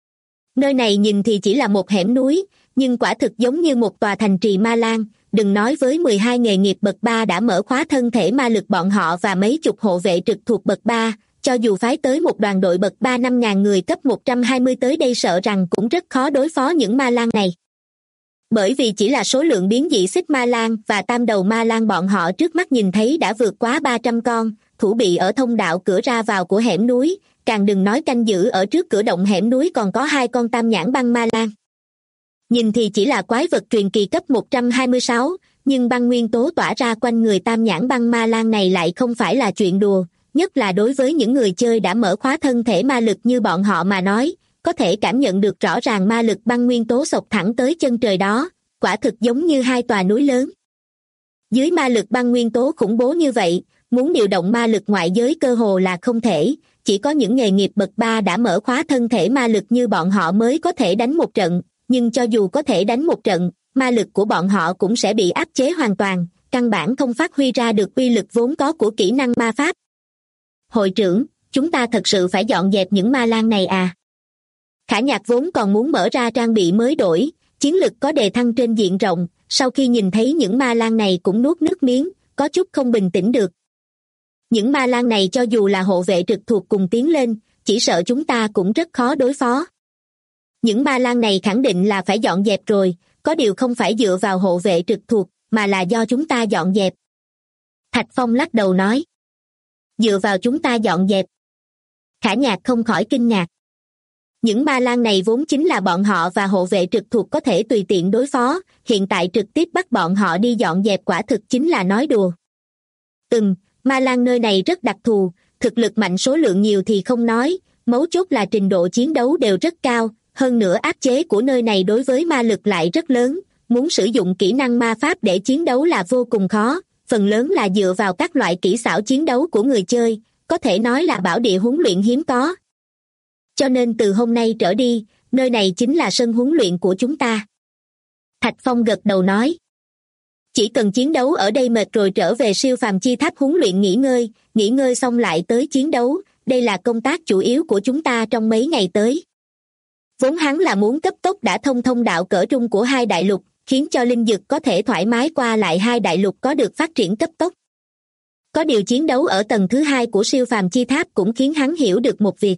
Nơi này nhìn thì chỉ là một hẻm núi, nhưng quả thực giống như một tòa thành trì ma lang, đừng nói với 12 nghề nghiệp bậc 3 đã mở khóa thân thể ma lực bọn họ và mấy chục hộ vệ trực thuộc bậc 3, cho dù phái tới một đoàn đội bậc 3 5.000 người cấp 120 tới đây sợ rằng cũng rất khó đối phó những ma lang này. Bởi vì chỉ là số lượng biến dị xích ma lang và tam đầu ma lang bọn họ trước mắt nhìn thấy đã vượt quá 300 con, thủ bị ở thông đạo cửa ra vào của hẻm núi, càng đừng nói canh giữ ở trước cửa động hẻm núi còn có 2 con tam nhãn băng ma lang. Nhìn thì chỉ là quái vật truyền kỳ cấp 126, nhưng băng nguyên tố tỏa ra quanh người tam nhãn băng ma lang này lại không phải là chuyện đùa, nhất là đối với những người chơi đã mở khóa thân thể ma lực như bọn họ mà nói, có thể cảm nhận được rõ ràng ma lực băng nguyên tố xộc thẳng tới chân trời đó, quả thực giống như 2 tòa núi lớn. Dưới ma lực băng nguyên tố khủng bố như vậy, muốn điều động ma lực ngoại giới cơ hồ là không thể, chỉ có những nghề nghiệp bậc 3 đã mở khóa thân thể ma lực như bọn họ mới có thể đánh một trận, nhưng cho dù có thể đánh một trận, ma lực của bọn họ cũng sẽ bị áp chế hoàn toàn, căn bản không phát huy ra được uy lực vốn có của kỹ năng ma pháp. Hội trưởng, chúng ta thật sự phải dọn dẹp những ma lang này à? Khả Nhạc vốn còn muốn mở ra trang bị mới đổi, chiến lực có đề thăng trên diện rộng, sau khi nhìn thấy những ma lang này cũng nuốt nước miếng, có chút không bình tĩnh được. Những ma lang này cho dù là hộ vệ trực thuộc cùng tiến lên, chỉ sợ chúng ta cũng rất khó đối phó. Những ma lang này khẳng định là phải dọn dẹp rồi, có điều không phải dựa vào hộ vệ trực thuộc, mà là do chúng ta dọn dẹp. Thạch Phong lắc đầu nói. Dựa vào chúng ta dọn dẹp. Khả Nhạc không khỏi kinh ngạc. Những ma lang này vốn chính là bọn họ và hộ vệ trực thuộc có thể tùy tiện đối phó, hiện tại trực tiếp bắt bọn họ đi dọn dẹp quả thực chính là nói đùa. Ma lang nơi này rất đặc thù, thực lực mạnh số lượng nhiều thì không nói, mấu chốt là trình độ chiến đấu đều rất cao, hơn nữa áp chế của nơi này đối với ma lực lại rất lớn, muốn sử dụng kỹ năng ma pháp để chiến đấu là vô cùng khó, phần lớn là dựa vào các loại kỹ xảo chiến đấu của người chơi, có thể nói là bảo địa huấn luyện hiếm có. Cho nên từ hôm nay trở đi, nơi này chính là sân huấn luyện của chúng ta. Thạch Phong gật đầu nói. Chỉ cần chiến đấu ở đây mệt rồi trở về siêu phàm chi tháp huấn luyện nghỉ ngơi xong lại tới chiến đấu, đây là công tác chủ yếu của chúng ta trong mấy ngày tới. Vốn hắn là muốn cấp tốc đã thông đạo cỡ trung của 2 đại lục, khiến cho linh dực có thể thoải mái qua lại 2 đại lục có được phát triển cấp tốc. Có điều chiến đấu ở tầng thứ 2 của siêu phàm chi tháp cũng khiến hắn hiểu được một việc.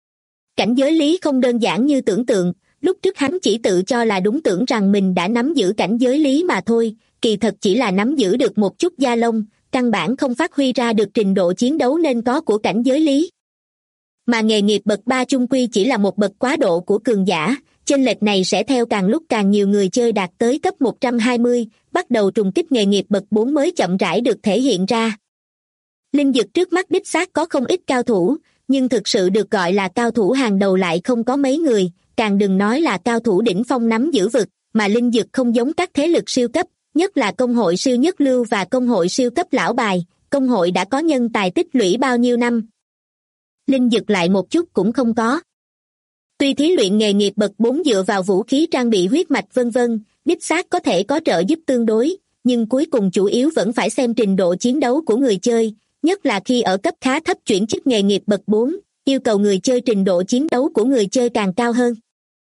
Cảnh giới lý không đơn giản như tưởng tượng, lúc trước hắn chỉ tự cho là đúng tưởng rằng mình đã nắm giữ cảnh giới lý mà thôi, kỳ thật chỉ là nắm giữ được một chút da lông, căn bản không phát huy ra được trình độ chiến đấu nên có của cảnh giới lý. Mà nghề nghiệp bậc 3 chung quy chỉ là một bậc quá độ của cường giả, chênh lệch này sẽ theo càng lúc càng nhiều người chơi đạt tới cấp 120, bắt đầu trùng kích nghề nghiệp bậc 4 mới chậm rãi được thể hiện ra. Linh dực trước mắt đích xác có không ít cao thủ, nhưng thực sự được gọi là cao thủ hàng đầu lại không có mấy người, càng đừng nói là cao thủ đỉnh phong nắm giữ vực, mà linh dực không giống các thế lực siêu cấp, nhất là công hội siêu nhất lưu và công hội siêu cấp lão bài, công hội đã có nhân tài tích lũy bao nhiêu năm. Linh dực lại một chút cũng không có. Tuy thí luyện nghề nghiệp bậc 4 dựa vào vũ khí trang bị huyết mạch vân vân, đích xác có thể có trợ giúp tương đối, nhưng cuối cùng chủ yếu vẫn phải xem trình độ chiến đấu của người chơi, nhất là khi ở cấp khá thấp chuyển chức nghề nghiệp bậc 4, yêu cầu người chơi trình độ chiến đấu của người chơi càng cao hơn.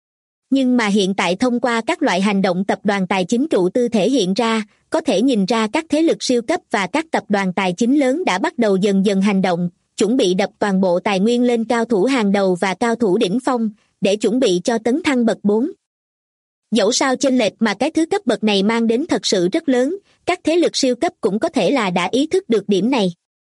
Nhưng mà hiện tại thông qua các loại hành động tập đoàn tài chính trụ tư thể hiện ra, có thể nhìn ra các thế lực siêu cấp và các tập đoàn tài chính lớn đã bắt đầu dần dần hành động, chuẩn bị đập toàn bộ tài nguyên lên cao thủ hàng đầu và cao thủ đỉnh phong, để chuẩn bị cho tấn thăng bậc 4. Dẫu sao chênh lệch mà cái thứ cấp bậc này mang đến thật sự rất lớn, các thế lực siêu cấp cũng có thể là đã ý thức được điểm này.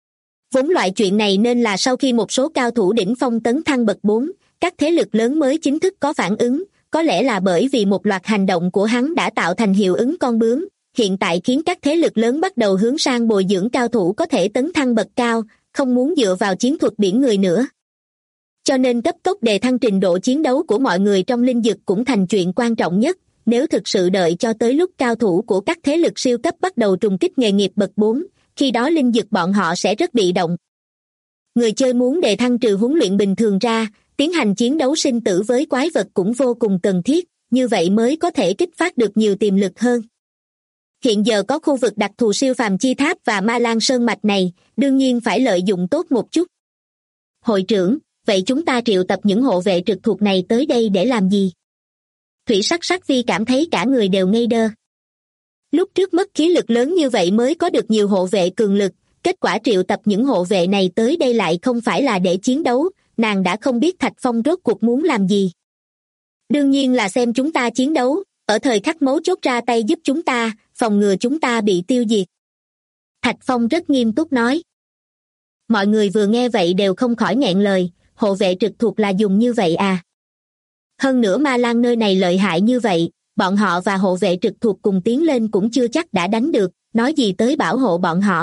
Vốn loại chuyện này nên là sau khi một số cao thủ đỉnh phong tấn thăng bậc 4, các thế lực lớn mới chính thức có phản ứng, có lẽ là bởi vì một loạt hành động của hắn đã tạo thành hiệu ứng con bướm, hiện tại khiến các thế lực lớn bắt đầu hướng sang bồi dưỡng cao thủ có thể tấn thăng bậc cao, không muốn dựa vào chiến thuật biển người nữa. Cho nên cấp tốc đề thăng trình độ chiến đấu của mọi người trong linh dực cũng thành chuyện quan trọng nhất, nếu thực sự đợi cho tới lúc cao thủ của các thế lực siêu cấp bắt đầu trùng kích nghề nghiệp bậc 4, khi đó linh dực bọn họ sẽ rất bị động. Người chơi muốn đề thăng trừ huấn luyện bình thường ra, tiến hành chiến đấu sinh tử với quái vật cũng vô cùng cần thiết, như vậy mới có thể kích phát được nhiều tiềm lực hơn. Hiện giờ có khu vực đặc thù siêu phàm chi tháp và Ma Lan Sơn Mạch này, đương nhiên phải lợi dụng tốt một chút. Hội trưởng, vậy chúng ta triệu tập những hộ vệ trực thuộc này tới đây để làm gì? Thủy Sắc Sắc Vi cảm thấy cả người đều ngây đơ. Lúc trước mất khí lực lớn như vậy mới có được nhiều hộ vệ cường lực, kết quả triệu tập những hộ vệ này tới đây lại không phải là để chiến đấu, nàng đã không biết Thạch Phong rốt cuộc muốn làm gì. Đương nhiên là xem chúng ta chiến đấu, ở thời khắc mấu chốt ra tay giúp chúng ta, phòng ngừa chúng ta bị tiêu diệt. Thạch Phong rất nghiêm túc nói. Mọi người vừa nghe vậy đều không khỏi nghẹn lời, hộ vệ trực thuộc là dùng như vậy à? Hơn nữa Ma Lan nơi này lợi hại như vậy, bọn họ và hộ vệ trực thuộc cùng tiến lên cũng chưa chắc đã đánh được, nói gì tới bảo hộ bọn họ.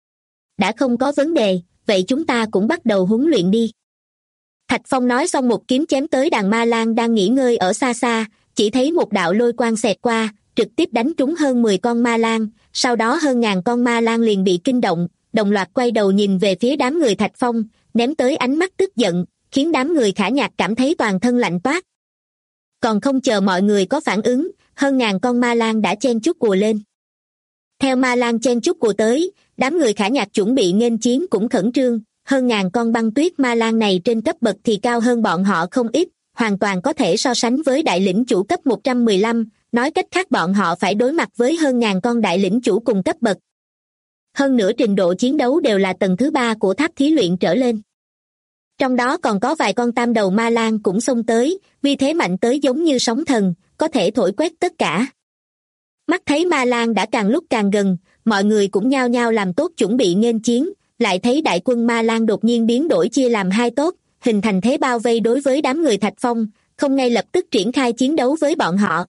Đã không có vấn đề, vậy chúng ta cũng bắt đầu huấn luyện đi. Thạch Phong nói xong một kiếm chém tới đàn Ma Lan đang nghỉ ngơi ở xa xa, chỉ thấy một đạo lôi quang xẹt qua, trực tiếp đánh trúng hơn 10 con Ma Lan, sau đó hơn ngàn con Ma Lan liền bị kinh động, đồng loạt quay đầu nhìn về phía đám người Thạch Phong, ném tới ánh mắt tức giận, khiến đám người Khả Nhạc cảm thấy toàn thân lạnh toát. Còn không chờ mọi người có phản ứng, hơn ngàn con Ma Lan đã chen chúc ùa lên. Theo Ma Lan chen chúc ùa tới, đám người Khả Nhạc chuẩn bị nghênh chiến cũng khẩn trương, hơn ngàn con băng tuyết Ma Lan này trên cấp bậc thì cao hơn bọn họ không ít, hoàn toàn có thể so sánh với đại lĩnh chủ cấp 115, nói cách khác bọn họ phải đối mặt với hơn ngàn con đại lĩnh chủ cùng cấp bậc. Hơn nữa trình độ chiến đấu đều là tầng thứ 3 của tháp thí luyện trở lên. Trong đó còn có vài con tam đầu Ma Lan cũng xông tới, vì thế mạnh tới giống như sóng thần, có thể thổi quét tất cả. Mắt thấy Ma Lan đã càng lúc càng gần, mọi người cũng nhao nhao làm tốt chuẩn bị nghênh chiến, lại thấy đại quân Ma Lan đột nhiên biến đổi chia làm hai tốt, hình thành thế bao vây đối với đám người Thạch Phong, không ngay lập tức triển khai chiến đấu với bọn họ.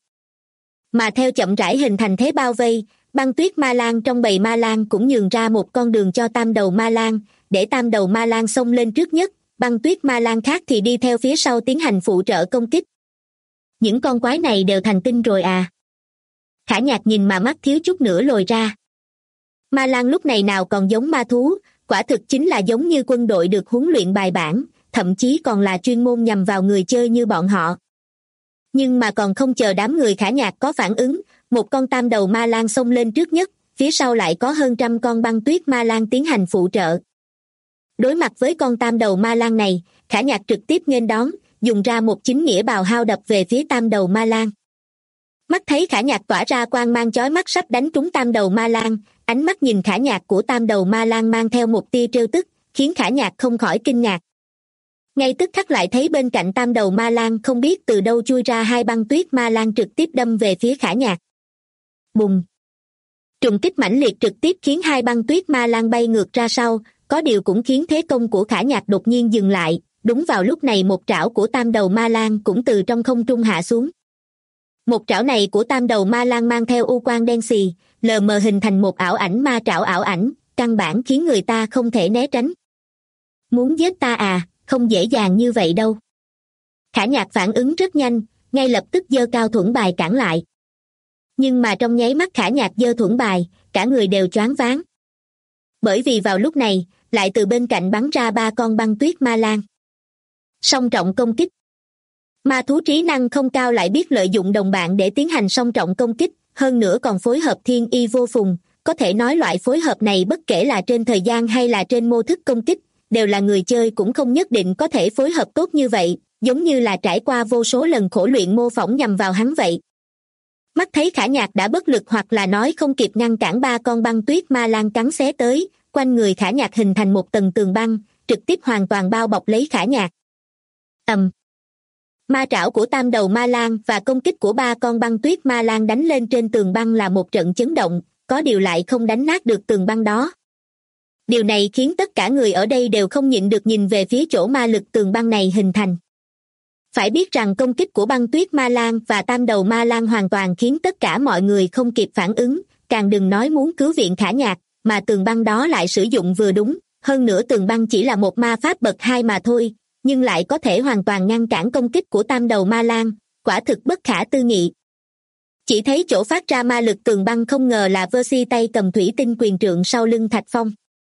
Mà theo chậm rãi hình thành thế bao vây, băng tuyết Ma Lan trong bầy Ma Lan cũng nhường ra một con đường cho tam đầu Ma Lan, để tam đầu Ma Lan xông lên trước nhất, băng tuyết Ma Lan khác thì đi theo phía sau tiến hành phụ trợ công kích. Những con quái này đều thành tinh rồi à? Khả Nhạc nhìn mà mắt thiếu chút nữa lồi ra. Ma Lan lúc này nào còn giống ma thú, quả thực chính là giống như quân đội được huấn luyện bài bản, thậm chí còn là chuyên môn nhằm vào người chơi như bọn họ. Nhưng mà còn không chờ đám người Khả Nhạc có phản ứng, một con tam đầu Ma Lan xông lên trước nhất, phía sau lại có hơn trăm con băng tuyết Ma Lan tiến hành phụ trợ. Đối mặt với con tam đầu Ma Lan này, Khả Nhạc trực tiếp nghênh đón, dùng ra một chính nghĩa bào hao đập về phía tam đầu Ma Lan. Mắt thấy Khả Nhạc tỏa ra quang mang chói mắt sắp đánh trúng tam đầu Ma Lan, ánh mắt nhìn Khả Nhạc của tam đầu Ma Lan mang theo một tia trêu tức, khiến Khả Nhạc không khỏi kinh ngạc. Ngay tức khắc lại thấy bên cạnh tam đầu Ma Lan không biết từ đâu chui ra hai băng tuyết Ma Lan trực tiếp đâm về phía Khả Nhạc. Bùng! Trùng kích mãnh liệt trực tiếp khiến hai băng tuyết Ma Lan bay ngược ra sau, có điều cũng khiến thế công của Khả Nhạc đột nhiên dừng lại, đúng vào lúc này một trảo của tam đầu Ma Lan cũng từ trong không trung hạ xuống. Một trảo này của tam đầu Ma Lan mang theo u quang đen xì, lờ mờ hình thành một ảo ảnh ma trảo ảo ảnh, căn bản khiến người ta không thể né tránh. Muốn giết ta à, không dễ dàng như vậy đâu. Khả Nhạc phản ứng rất nhanh, ngay lập tức giơ cao thuẫn bài cản lại. Nhưng mà trong nháy mắt Khả Nhạc giơ thuẫn bài, cả người đều choáng váng. Bởi vì vào lúc này, lại từ bên cạnh bắn ra ba con băng tuyết Ma Lan. Song trọng công kích. Ma thú trí năng không cao lại biết lợi dụng đồng bạn để tiến hành song trọng công kích, hơn nữa còn phối hợp thiên y vô phùng, có thể nói loại phối hợp này bất kể là trên thời gian hay là trên mô thức công kích, đều là người chơi cũng không nhất định có thể phối hợp tốt như vậy, giống như là trải qua vô số lần khổ luyện mô phỏng nhằm vào hắn vậy. Mắt thấy Khả Nhạc đã bất lực hoặc là nói không kịp ngăn cản ba con băng tuyết Ma Lan cắn xé tới, quanh người Khả Nhạc hình thành một tầng tường băng, trực tiếp hoàn toàn bao bọc lấy Khả Nhạc. Ma trảo của tam đầu Ma Lan và công kích của ba con băng tuyết Ma Lan đánh lên trên tường băng là một trận chấn động, có điều lại không đánh nát được tường băng đó. Điều này khiến tất cả người ở đây đều không nhịn được nhìn về phía chỗ ma lực tường băng này hình thành. Phải biết rằng công kích của băng tuyết ma lang và tam đầu ma lang hoàn toàn khiến tất cả mọi người không kịp phản ứng, càng đừng nói muốn cứu viện Khả Nhạc, mà tường băng đó lại sử dụng vừa đúng. Hơn nữa tường băng chỉ là một ma pháp bậc 2 mà thôi, nhưng lại có thể hoàn toàn ngăn cản công kích của tam đầu ma lang, quả thực bất khả tư nghị. Chỉ thấy chỗ phát ra ma lực tường băng không ngờ là Versi tay cầm thủy tinh quyền trượng sau lưng Thạch Phong.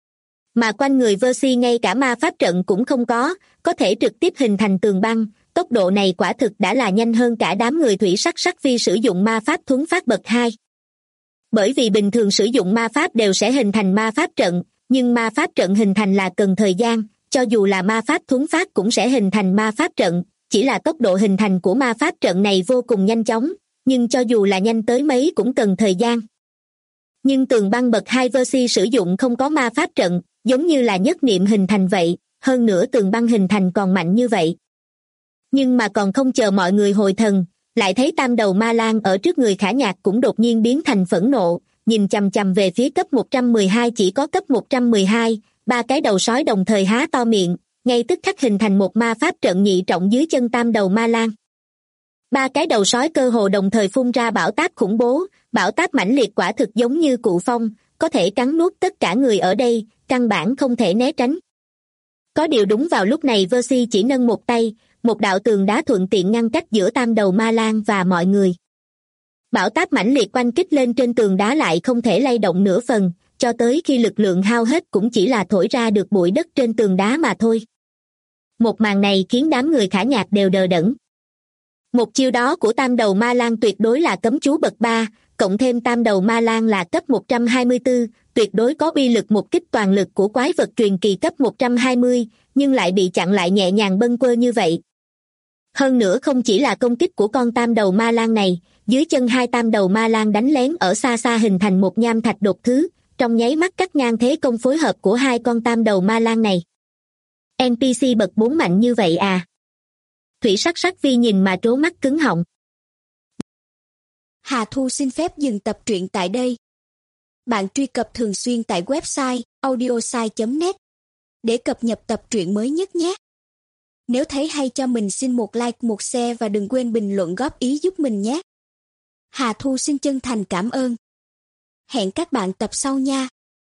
Mà quanh người Versi ngay cả ma pháp trận cũng không có thể trực tiếp hình thành tường băng, tốc độ này quả thực đã là nhanh hơn cả đám người thủy sắc phi sử dụng ma pháp thuấn phát bậc 2. Bởi vì bình thường sử dụng ma pháp đều sẽ hình thành ma pháp trận, nhưng ma pháp trận hình thành là cần thời gian, cho dù là ma pháp thuấn phát cũng sẽ hình thành ma pháp trận, chỉ là tốc độ hình thành của ma pháp trận này vô cùng nhanh chóng, nhưng cho dù là nhanh tới mấy cũng cần thời gian. Nhưng tường băng bậc 2 Versi sử dụng không có ma pháp trận, giống như là nhất niệm hình thành vậy, hơn nữa tường băng hình thành còn mạnh như vậy. Nhưng mà còn không chờ mọi người hồi thần, lại thấy tam đầu ma lang ở trước người Khả Nhạc cũng đột nhiên biến thành phẫn nộ, nhìn chằm chằm về phía cấp 112 chỉ có cấp 112, ba cái đầu sói đồng thời há to miệng, ngay tức khắc hình thành một ma pháp trận nhị trọng dưới chân tam đầu ma lang. Ba cái đầu sói cơ hồ đồng thời phun ra bão táp khủng bố, bão táp mãnh liệt quả thực giống như cụ phong, có thể cắn nuốt tất cả người ở đây, căn bản không thể né tránh. Có điều đúng vào lúc này Versi chỉ nâng một tay, một đạo tường đá thuận tiện ngăn cách giữa tam đầu ma lang và mọi người. Bão táp mãnh liệt oanh kích lên trên tường đá lại không thể lay động nửa phần, cho tới khi lực lượng hao hết cũng chỉ là thổi ra được bụi đất trên tường đá mà thôi. Một màn này khiến đám người Khả Nhạc đều đờ đẫn. Một chiêu đó của tam đầu ma lang tuyệt đối là cấm chú bậc 3, cộng thêm tam đầu ma lang là cấp 124, tuyệt đối có uy lực một kích toàn lực của quái vật truyền kỳ cấp 120, nhưng lại bị chặn lại nhẹ nhàng bâng quơ như vậy. Hơn nữa không chỉ là công kích của con tam đầu ma lang này, dưới chân hai tam đầu ma lang đánh lén ở xa xa hình thành một nham thạch đột thứ, trong nháy mắt cắt ngang thế công phối hợp của hai con tam đầu ma lang này. NPC bậc 4 mạnh như vậy à? Thủy sắc vi nhìn mà trố mắt cứng họng. Hà Thu xin phép dừng tập truyện tại đây. Bạn truy cập thường xuyên tại website audiosai.net để cập nhật tập truyện mới nhất nhé. Nếu thấy hay cho mình xin một like, một share và đừng quên bình luận góp ý giúp mình nhé. Hà Thu xin chân thành cảm ơn. Hẹn các bạn tập sau nha.